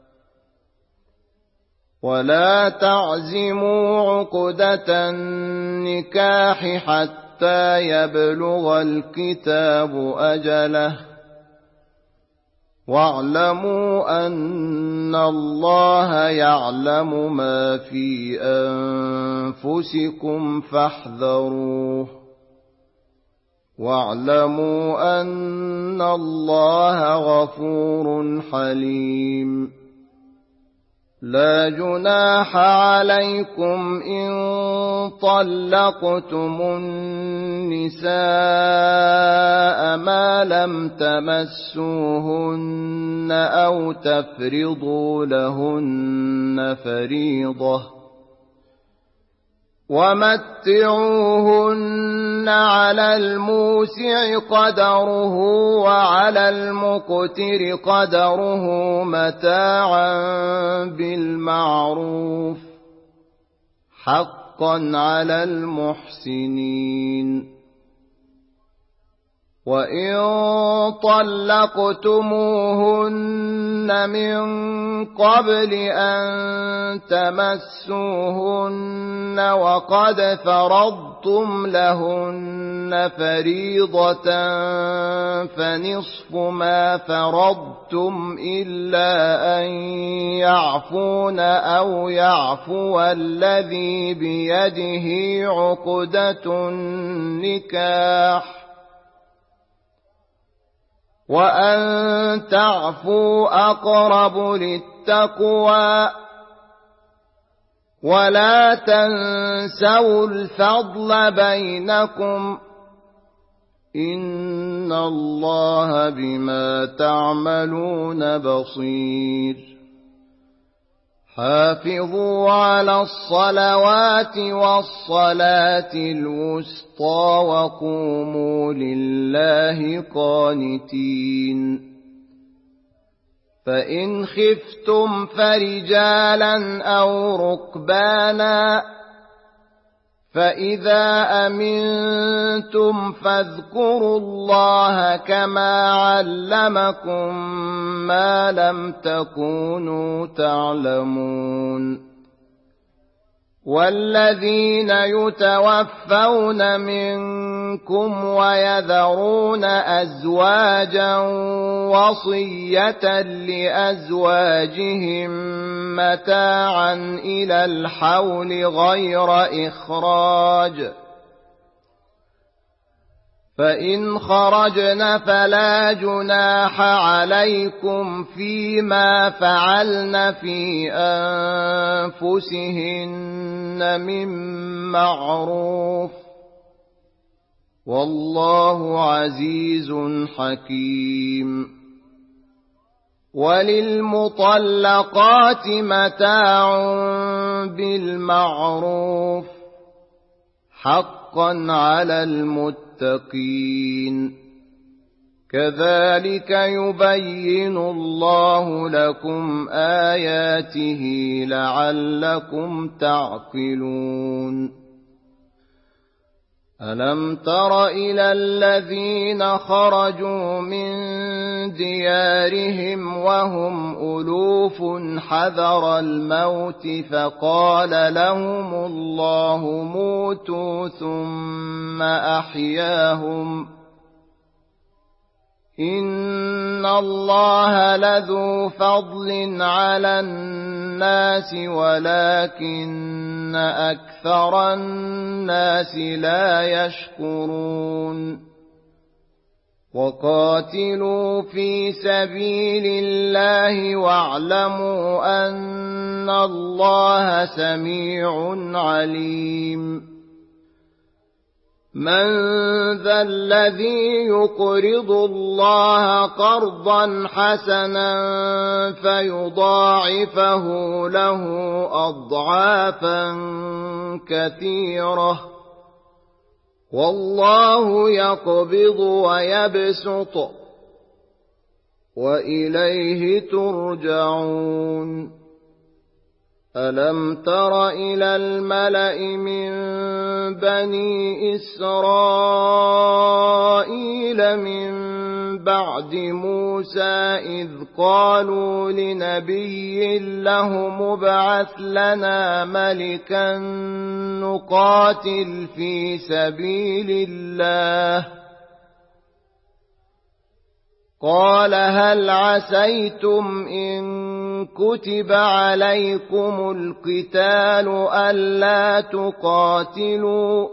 ولا تعزموا عقدة النكاح حتى حتى يبلغ الكتاب أجله، واعلموا أن الله يعلم ما في أنفسكم فاحذروه، واعلموا أن الله غفور حليم. لا جناح عليكم إن طلقتم النساء ما لم تمسوهن أو تفرضوا لهن فريضة، ومتعوهن على الموسع قدره وعلى المقتر قدره متاعا بالمعروف حقا على المحسنين. وإن طلقتموهن من قبل أن تمسوهن وقد فرضتم لهن فريضة فنصف ما فرضتم إلا أن يعفون أو يعفو الذي بيده عقدة النكاح وأن تعفوا أقرب للتقوى ولا تنسوا الفضل بينكم إن الله بما تعملون بصير. حافظوا على الصلوات والصلاة الوسطى وقوموا لله قانتين. فإن خفتم فرجالا أو ركبانا فإذا أمنتم فاذكروا الله كما علمكم ما لم تكونوا تعلمون. والذين يتوفون منكم ويذرون أزواجا وصية لأزواجهم متاعا إلى الحول غير إخراج فإن خرجن فلا جناح عليكم فيما فعلن في أنفسهن من معروف والله عزيز حكيم. وللمطلقات متاع بالمعروف حقا على المتقين. كذلك يبين الله لكم آياته لعلكم تعقلون. ألم تر إلى الذين خرجوا من ديارهم وهم ألوف حذر الموت فقال لهم الله موتوا ثم أحياهم إن الله لذو فضل على الناس ولكن أكثر الناس لا يشكرون. وقاتلوا في سبيل الله واعلموا أن الله سميع عليم. من ذا الذي يقرض الله قرضا حسنا فيضاعفه له أضعافا كثيرة والله يقبض ويبسط وإليه ترجعون. ألم تر إلى الملأ من بني إسرائيل من بعد موسى إذ قالوا لنبي له مبعث لنا ملكا نقاتل في سبيل الله قال هل عسيتم إن كتب عليكم القتال ألا تقاتلوا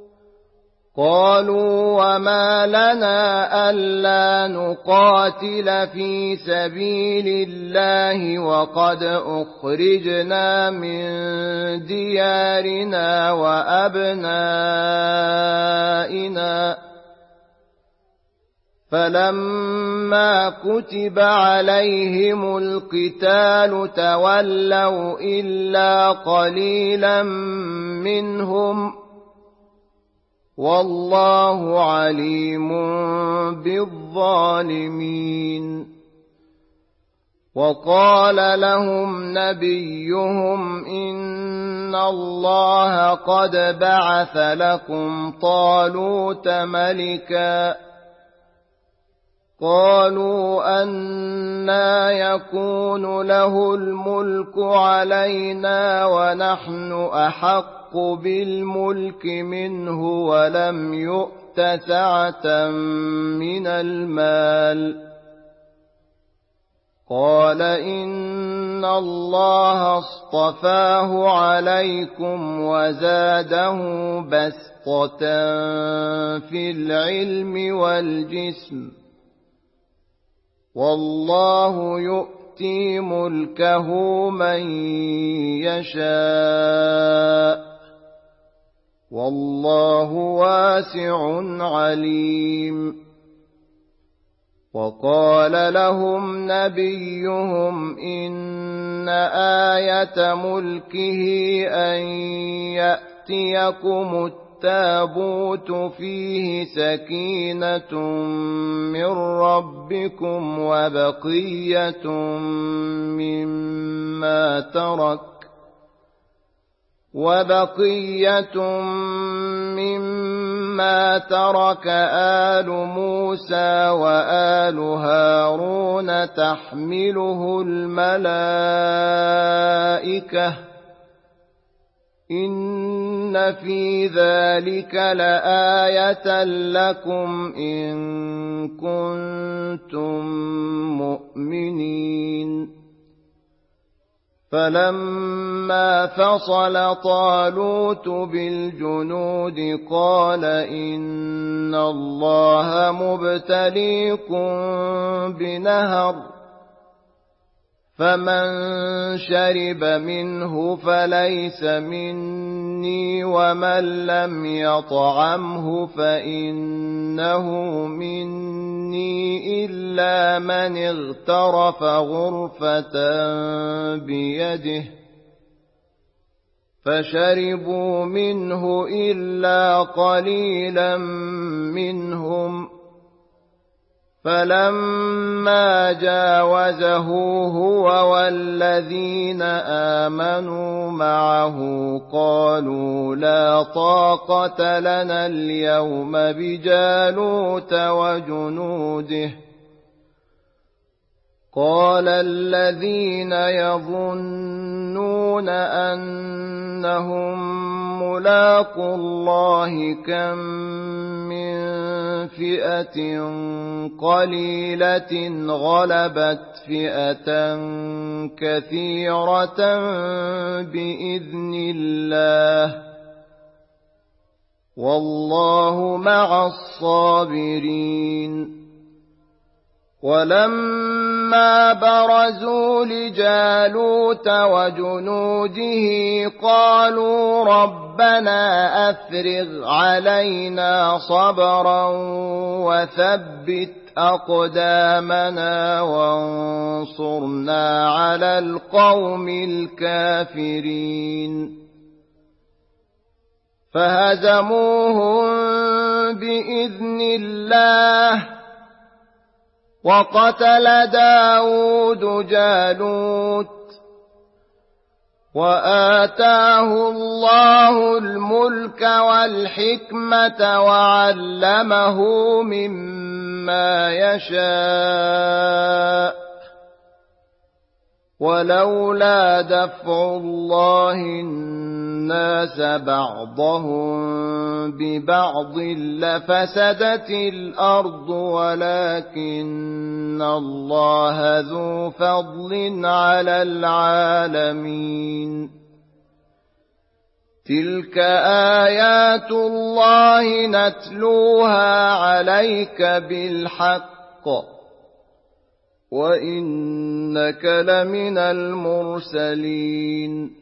قالوا وما لنا ألا نقاتل في سبيل الله وقد أخرجنا من ديارنا وأبنائنا فلما كتب عليهم القتال تولوا إلا قليلا منهم والله عليم بالظالمين. وقال لهم نبيهم إن الله قد بعث لكم طالوت ملكا قالوا أنى يكون له الملك علينا ونحن أحق بالملك منه ولم يؤت سعة من المال. قال إن الله اصطفاه عليكم وزاده بسطة في العلم والجسم والله يؤتي ملكه من يشاء والله واسع عليم. وقال لهم نبيهم إن آية ملكه أن يأتيكم التابوت فيه سكينة من ربكم وبقية مما ترك وبقية مما ترك آل موسى وآل هارون تحمله الملائكة إن في ذلك لآية لكم إن كنتم مؤمنين. فلما فصل طالوت بالجنود قال إن الله مبتليكم بنهر فمن شرب منه فليس مني ومن لم يطعمه فإنه مني إلا من اغترف غرفة بيده فشربوا منه إلا قليلا منهم. فلما جاوزه هو والذين آمنوا معه قالوا لا طاقة لنا اليوم بجالوت وجنوده. قال الذين يظنون أنهم ملاقو الله كم من فئة قليلة غلبت فئة كثيرة بإذن الله والله مع الصابرين. ولما برزوا لجالوت وجنوده قالوا ربنا أفرغ علينا صبرا وثبت أقدامنا وانصرنا على القوم الكافرين. فهزموهم بإذن الله وقتل داود جالوت وآتاه الله الملك والحكمة وعلمه مما يشاء ولولا دفع الله الناس بعضهم ببعض لفسدت الأرض ولكن الله ذو فضل على العالمين. تلك آيات الله نتلوها عليك بالحق وإنك لمن المرسلين.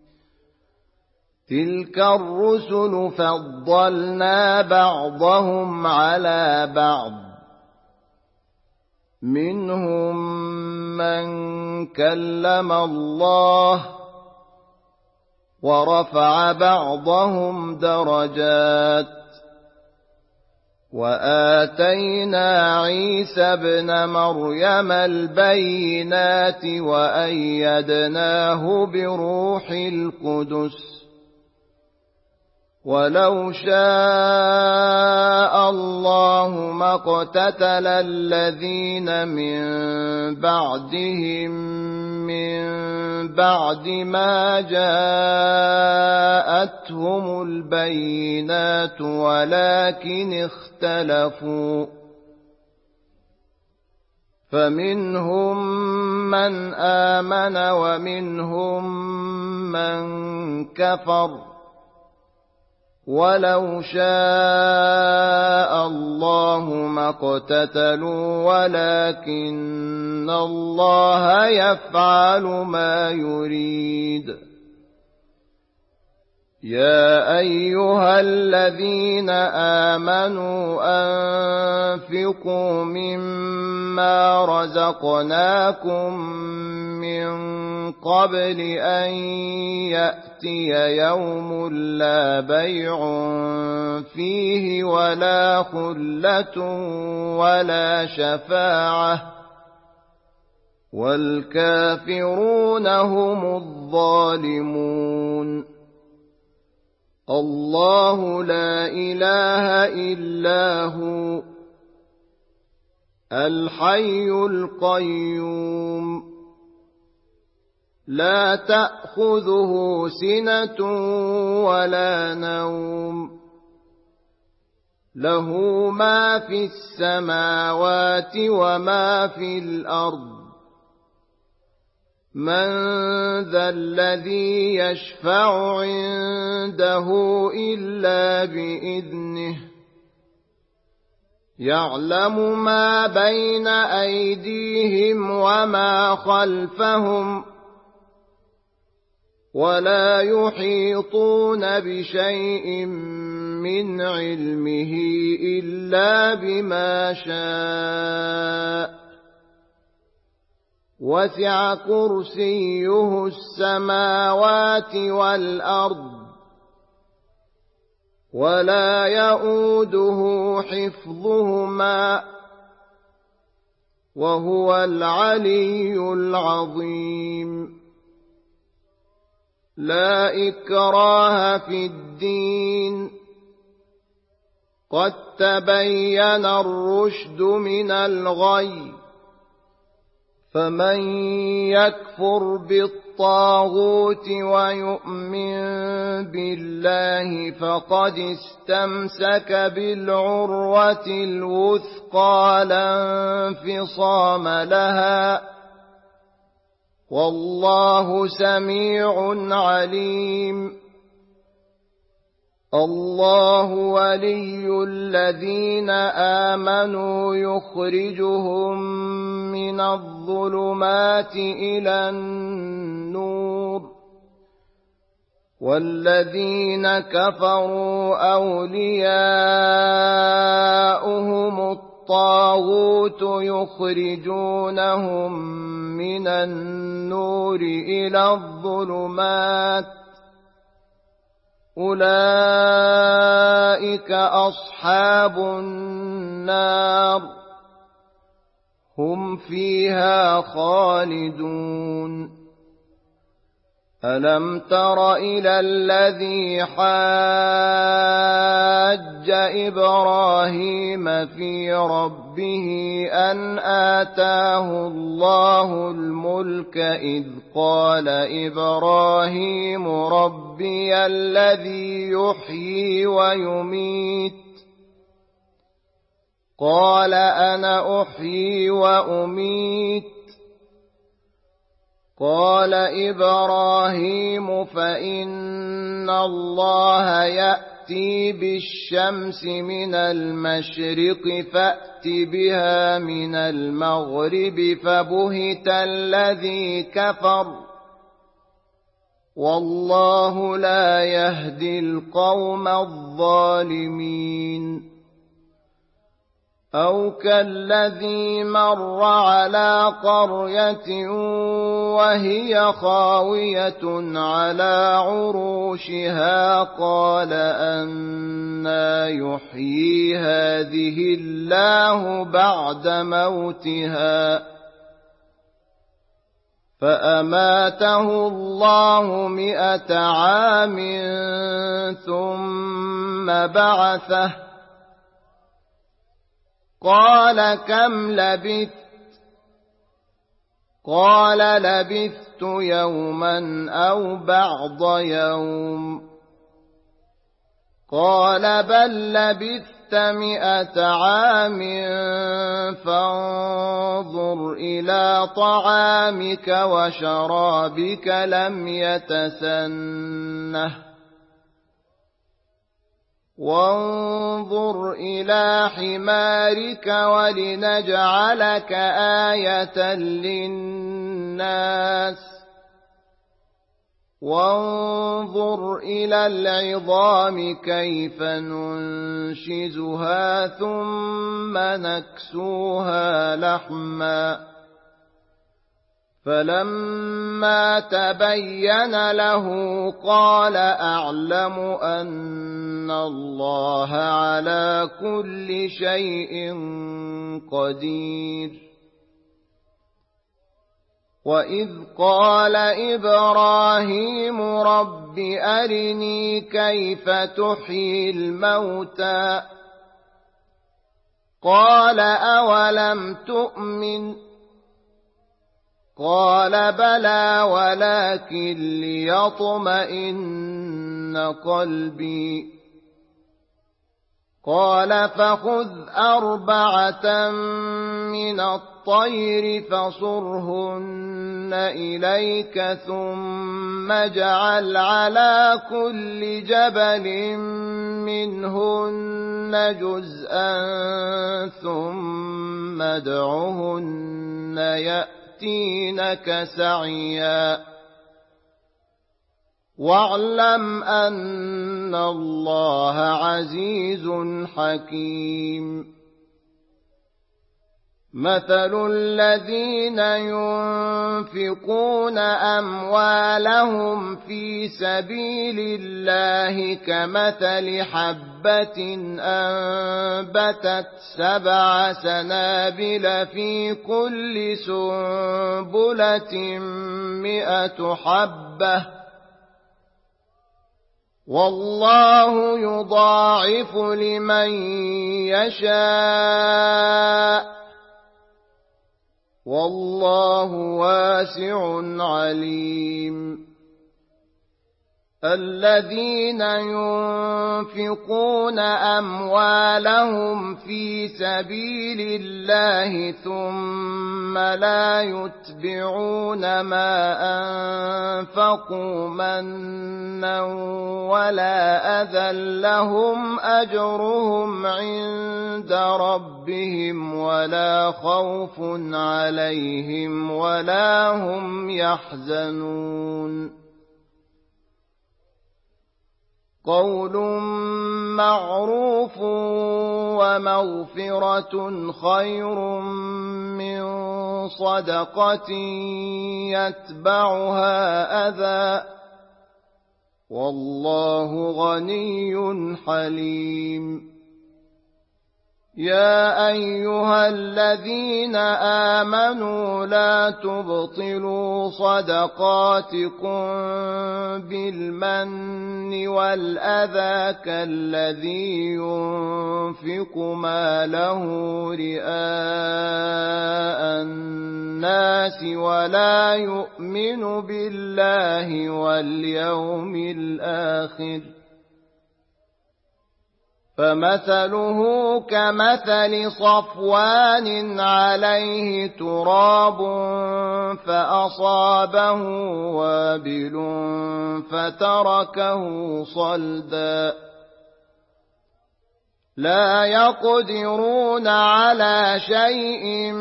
تلك الرسل فضلنا بعضهم على بعض منهم من كلم الله ورفع بعضهم درجات وآتينا عيسى ابن مريم البينات وأيدناه بروح القدس ولو شاء الله ما اقتتل الذين من بعدهم من بعد ما جاءتهم البينات ولكن اختلفوا فمنهم من آمن ومنهم من كفر ولو شاء الله ما اقتتلوا ولكن الله يفعل ما يريد يا أيها الذين آمنوا أنفقوا مما رزقناكم من قبل أن يأتي يوم لا بيع فيه ولا خلة ولا شفاعة والكافرون هم الظالمون الله لا إله إلا هو الحي القيوم لا تأخذه سنة ولا نوم له ما في السماوات وما في الأرض من ذا الذي يشفع عنده إلا بإذنه يعلم ما بين أيديهم وما خلفهم ولا يحيطون بشيء من علمه إلا بما شاء وسع كرسيه السماوات والأرض ولا يؤوده حفظهما وهو العلي العظيم لا إكراه في الدين قد تبين الرشد من الغي فمن يكفر بالطاغوت ويؤمن بالله فقد استمسك بالعروة الوثقى لا انفصام لها والله سميع عليم الله ولي الذين آمنوا يخرجهم من الظلمات إلى النور والذين كفروا أولياؤهم الطاغوت يخرجونهم من النور إلى الظلمات أولئك أصحاب النار هم فيها خالدون ألم تر إلى الذي حاج إبراهيم في ربه أن آتاه الله الملك إذ قال إبراهيم ربي الذي يحيي ويميت قال أنا أحيي وأميت قال إبراهيم فإن الله يأتي بالشمس من المشرق فأت بها من المغرب فبهت الذي كفر والله لا يهدي القوم الظالمين أو كالذي مر على قرية وهي خاوية على عروشها قال أنى يحيي هذه الله بعد موتها فأماته الله مئة عام ثم بعثه قال كم لبثت قال لبثت يوما أو بعض يوم قال بل لبثت مئة عام فانظر إلى طعامك وشرابك لم يتسنه وانظر إلى حمارك ولنجعلك آية للناس وانظر إلى العظام كيف ننشزها ثم نكسوها لحما فلما تبين له قال أعلم أن الله على كل شيء قدير وإذ قال إبراهيم رب أرني كيف تحيي الموتى قال أولم تؤمن قال بلى ولكن ليطمئن قلبي قال فخذ أربعة من الطير فصرهن إليك ثم اجعل على كل جبل منهن جزءا ثم ادعهن يأتينك سعيا واعلم أن الله عزيز حكيم مثل الذين ينفقون أموالهم في سبيل الله كمثل حبة أنبتت سبع سنابل في كل سنبلة مئة حبة والله يضاعف لمن يشاء والله واسع عليم الذين ينفقون أموالهم في سبيل الله ثم لا يتبعون ما أنفقوا منا ولا أذى لهم أجرهم عند ربهم ولا خوف عليهم ولا هم يحزنون قول معروف ومغفرة خير من صدقة يتبعها أذى والله غني حليم يا أيها الذين آمنوا لا تبطلوا صدقاتكم بالمن والأذى كالذي ينفق ماله رئاء الناس ولا يؤمن بالله واليوم الآخر فمثله كمثل صفوان عليه تراب فأصابه وابل فتركه صلدا لا يقدرون على شيء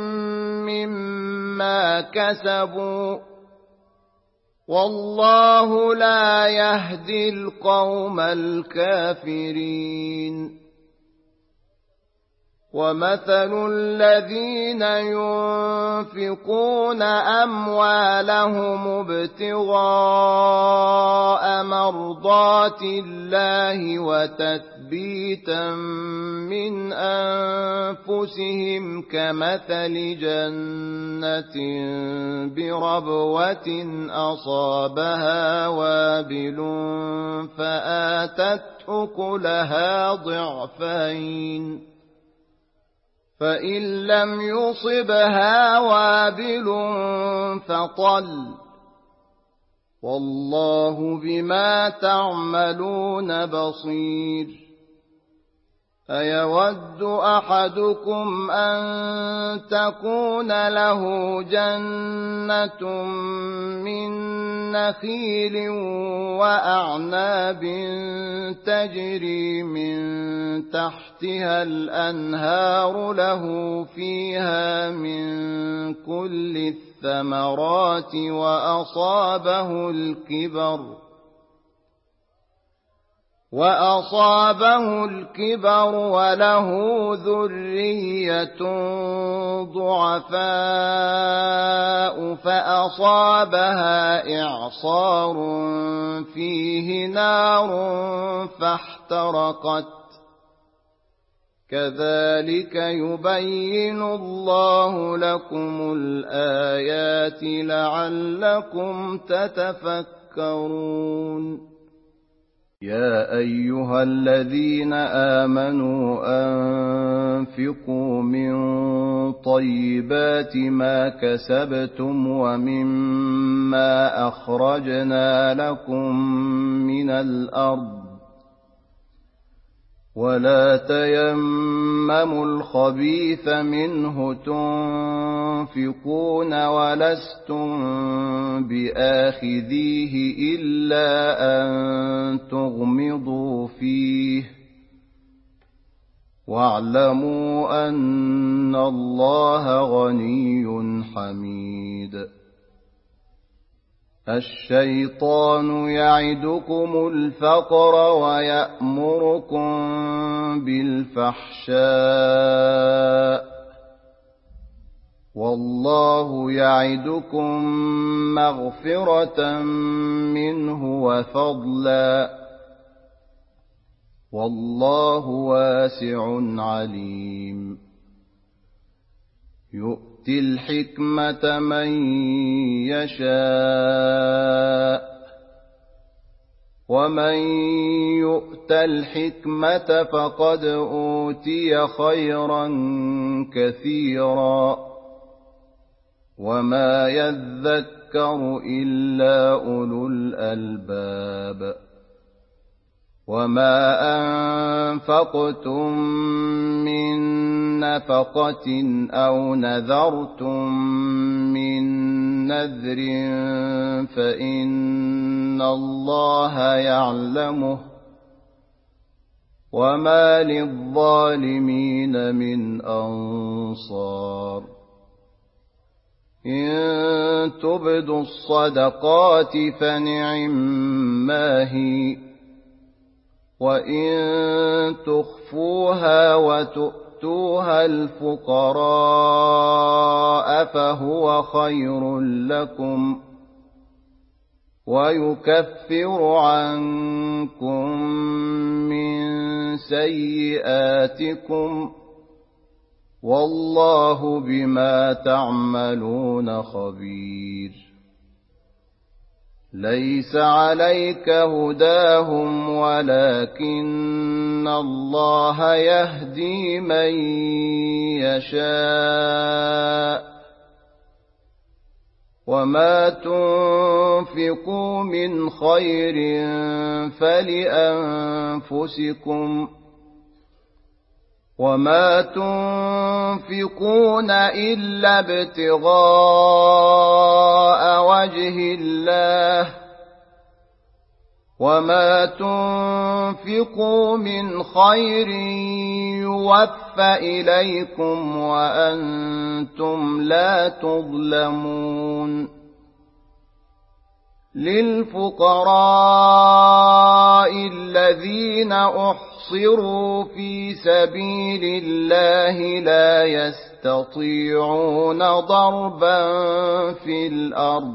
مما كسبوا والله لا يهدي القوم الكافرين ومثل الذين ينفقون أموالهم ابتغاء مرضات الله وتثبيتا من أنفسهم كمثل جنة بربوة أصابها وابل فآتت أكلها ضعفين فإن لم يصبها وابل فطل والله بما تعملون بصير أيود أحدكم أن تكون له جنة من نخيل وأعناب تجري من تحتها الأنهار له فيها من كل الثمرات وأصابه الكبر وأصابه الكبر وله ذرية ضعفاء فأصابها إعصار فيه نار فاحترقت كذلك يبين الله لكم الآيات لعلكم تتفكرون يا أيها الذين آمنوا أنفقوا من طيبات ما كسبتم ومما أخرجنا لكم من الأرض ولا تيمموا الخبيث منه تنفقون ولستم بآخذيه إلا أن تغمضوا فيه واعلموا أن الله غني حميد الشيطان يعدكم الفقر ويأمركم بالفحشاء والله يعدكم مغفرة منه وفضلا والله واسع عليم يؤتي الحكمة من يشاء ومن يؤت الحكمة فقد أوتي خيرا كثيرا وما يذكر إلا أولو الألباب وما أنفقتم من نفقة أو نذرتم من نذر فإن الله يعلمه وما للظالمين من أنصار إن تبدوا الصدقات فنعما هي وإن تخفوها وتؤتوها الفقراء فهو خير لكم ويكفر عنكم من سيئاتكم والله بما تعملون خبير ليس عليك هداهم ولكن الله يهدي من يشاء وما تنفقوا من خير فلأنفسكم وما تنفقون إلا ابتغاء وجه الله وما تنفقوا من خير يوفى إليكم وأنتم لا تظلمون للفقراء الذين أحصروا في سبيل الله لا يستطيعون ضربا في الأرض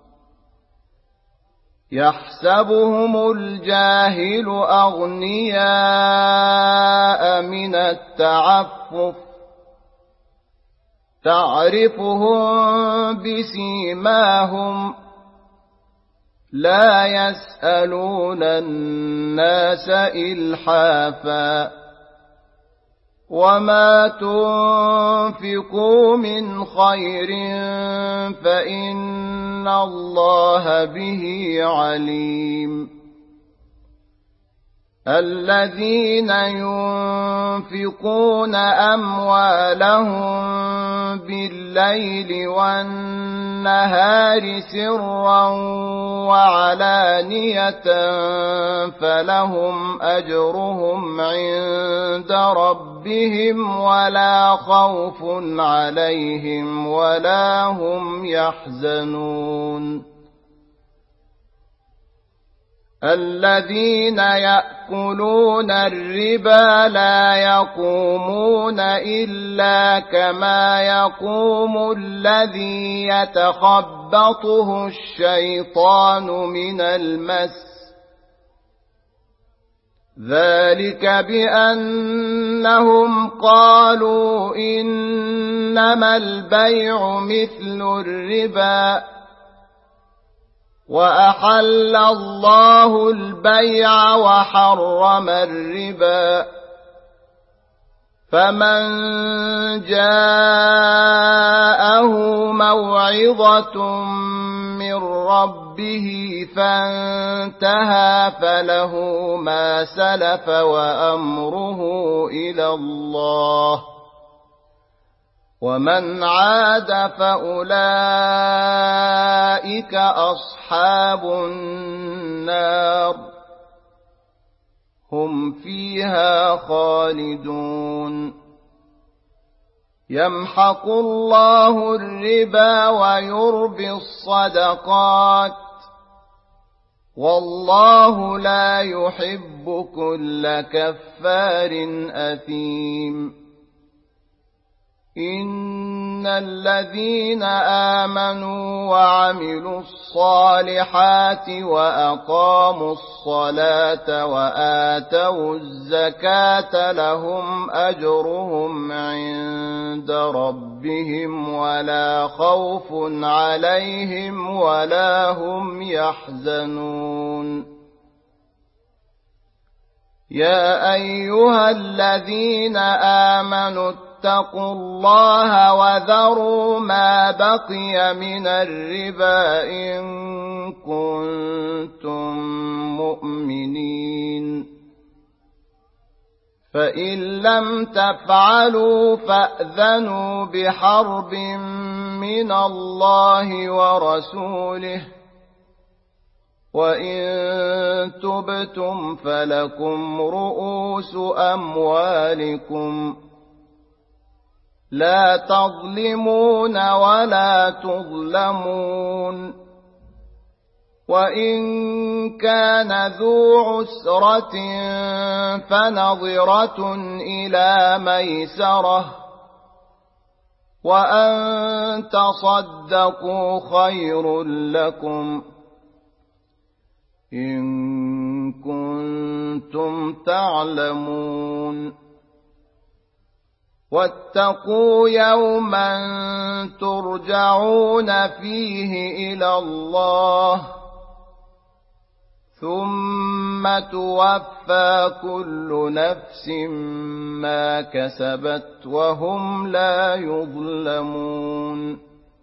يحسبهم الجاهل أغنياء من التعفف تعرفهم بسيماهم لا يسألون الناس إلحافا وما تنفقوا من خير فإن الله به عليم الذين ينفقون أموالهم بالليل والنهار سرا وعلانية فلهم أجرهم عند ربهم ولا خوف عليهم ولا هم يحزنون الذين يأكلون الربا لا يقومون إلا كما يقوم الذي يتخبطه الشيطان من المس ذلك بأنهم قالوا إنما البيع مثل الربا وأحل الله البيع وحرم الربا فمن جاءه موعظة من ربه فانتهى فله ما سلف وأمره إلى الله ومن عاد فأولئك أصحاب النار هم فيها خالدون يمحق الله الربا ويربي الصدقات والله لا يحب كل كفار أثيم إن الذين آمنوا وعملوا الصالحات وأقاموا الصلاة وآتوا الزكاة لهم أجرهم عند ربهم ولا خوف عليهم ولا هم يحزنون يا أيها الذين آمنوا اتقوا الله وذروا ما بقي من الربا إن كنتم مؤمنين فإن لم تفعلوا فأذنوا بحرب من الله ورسوله وإن تبتم فلكم رؤوس أموالكم لا تظلمون ولا تظلمون وإن كان ذو عسرة فنظرة إلى ميسرة وأن تصدقوا خير لكم إن كنتم تعلمون واتقوا يوما ترجعون فيه إلى الله ثم توفى كل نفس ما كسبت وهم لا يظلمون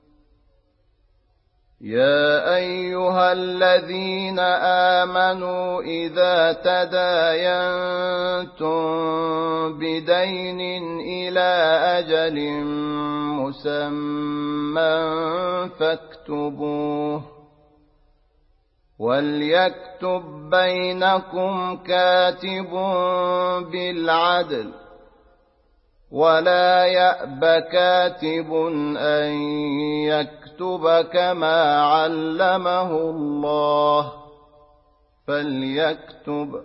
يا أيها الذين آمنوا إذا تداينتم بدين إلى أجل مسمى فاكتبوه وليكتب بينكم كاتب بالعدل ولا يأب كاتب أن يكتب فليكتب كما علمه الله فليكتب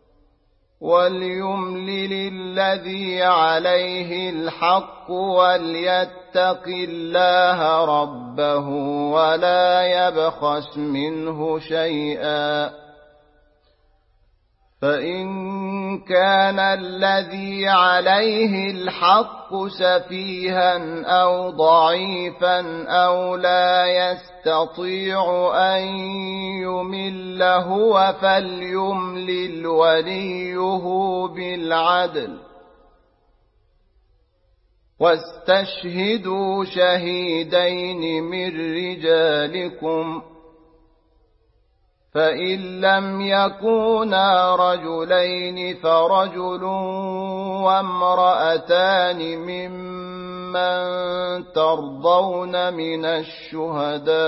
وليملل الذي عليه الحق وليتق الله ربه ولا يبخس منه شيئا فإن كان الذي عليه الحق سفيها أو ضعيفا أو لا يستطيع أن يمل هو فليملل وليه بالعدل واستشهدوا شهيدين من رجالكم فإن لم يكونا رجلين فرجل وامرأتان ممن ترضون من الشهداء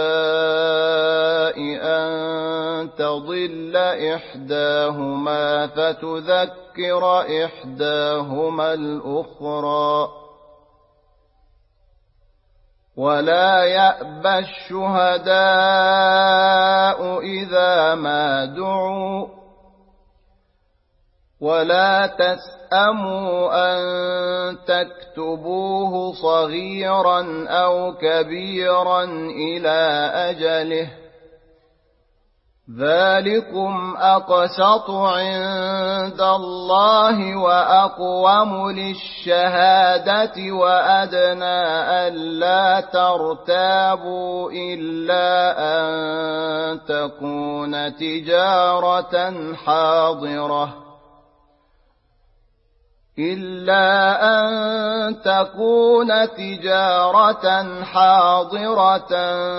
أن تضل إحداهما فتذكر إحداهما الأخرى ولا يأبى الشهداء إذا ما دعوا ولا تسأموا أن تكتبوه صغيرا أو كبيرا إلى أجله ذلكم أقسط عند الله وأقوم للشهادة وأدنى ألا ترتابوا إلا أن تكون تجارة حاضرة إلا أن تكون تجارة حاضرة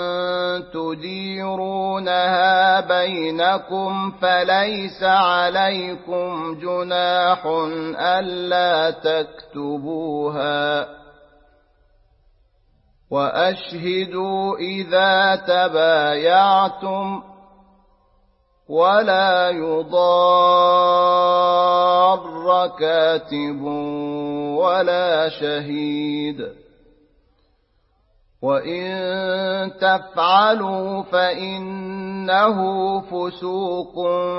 تديرونها بينكم فليس عليكم جناح ألا تكتبوها وأشهدوا إذا تبايعتم ولا يضار كاتب ولا شهيد وإن تفعلوا فإنه فسوق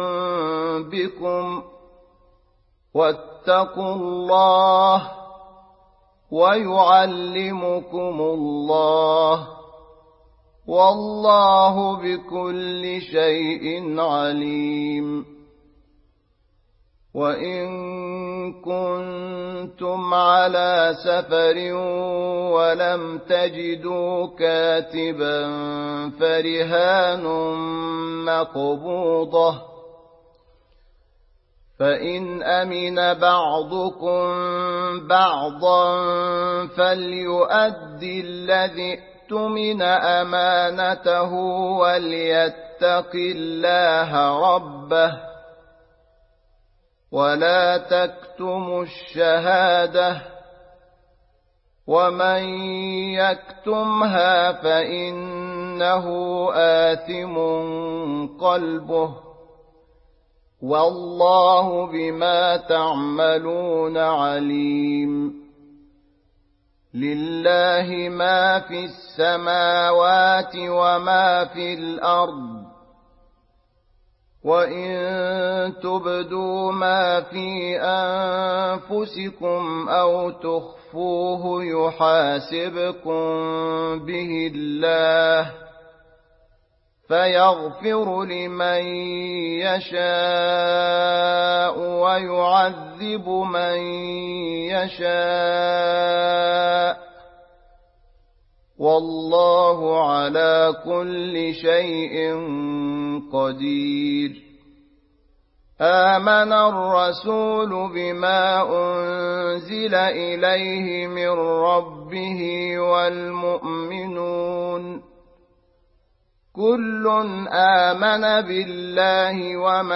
بكم واتقوا الله ويعلمكم الله والله بكل شيء عليم وإن كنتم على سفر ولم تجدوا كاتبا فرهان مقبوضة فإن أمن بعضكم بعضا فليؤدي الذي اؤتمن أمانته وليتق الله ربه ولا تكتموا الشهادة ومن يكتمها فإنه آثم قلبه والله بما تعملون عليم لله ما في السماوات وما في الأرض وإن تبدوا ما في أنفسكم أو تخفوه يحاسبكم به الله فيغفر لمن يشاء ويعذب من يشاء والله على كل شيء قدير آمن الرسول بما أنزل إليه من ربه والمؤمنون كل آمن بالله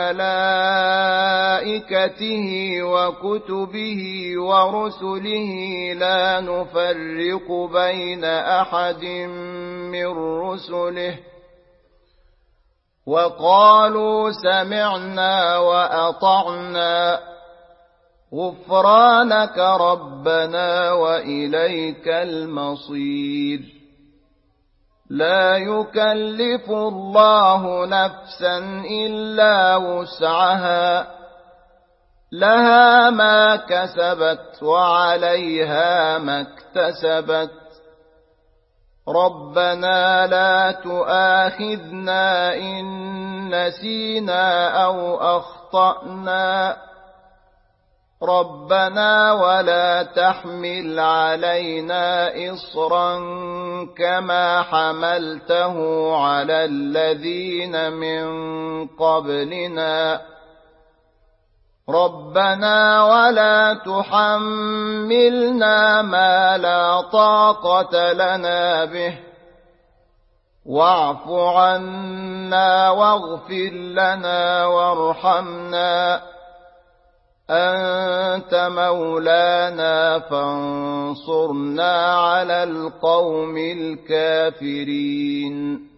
وملائكته وكتبه ورسله لا نفرق بين أحد من رسله وقالوا سمعنا وأطعنا غفرانك ربنا وإليك المصير لا يكلف الله نفسا إلا وسعها لها ما كسبت وعليها ما اكتسبت ربنا لا تؤاخذنا إن نسينا أو أخطأنا ربنا ولا تحمل علينا إصرا كما حملته على الذين من قبلنا ربنا ولا تحملنا ما لا طاقة لنا به واعف عنا واغفر لنا وارحمنا أنت مولانا فانصرنا على القوم الكافرين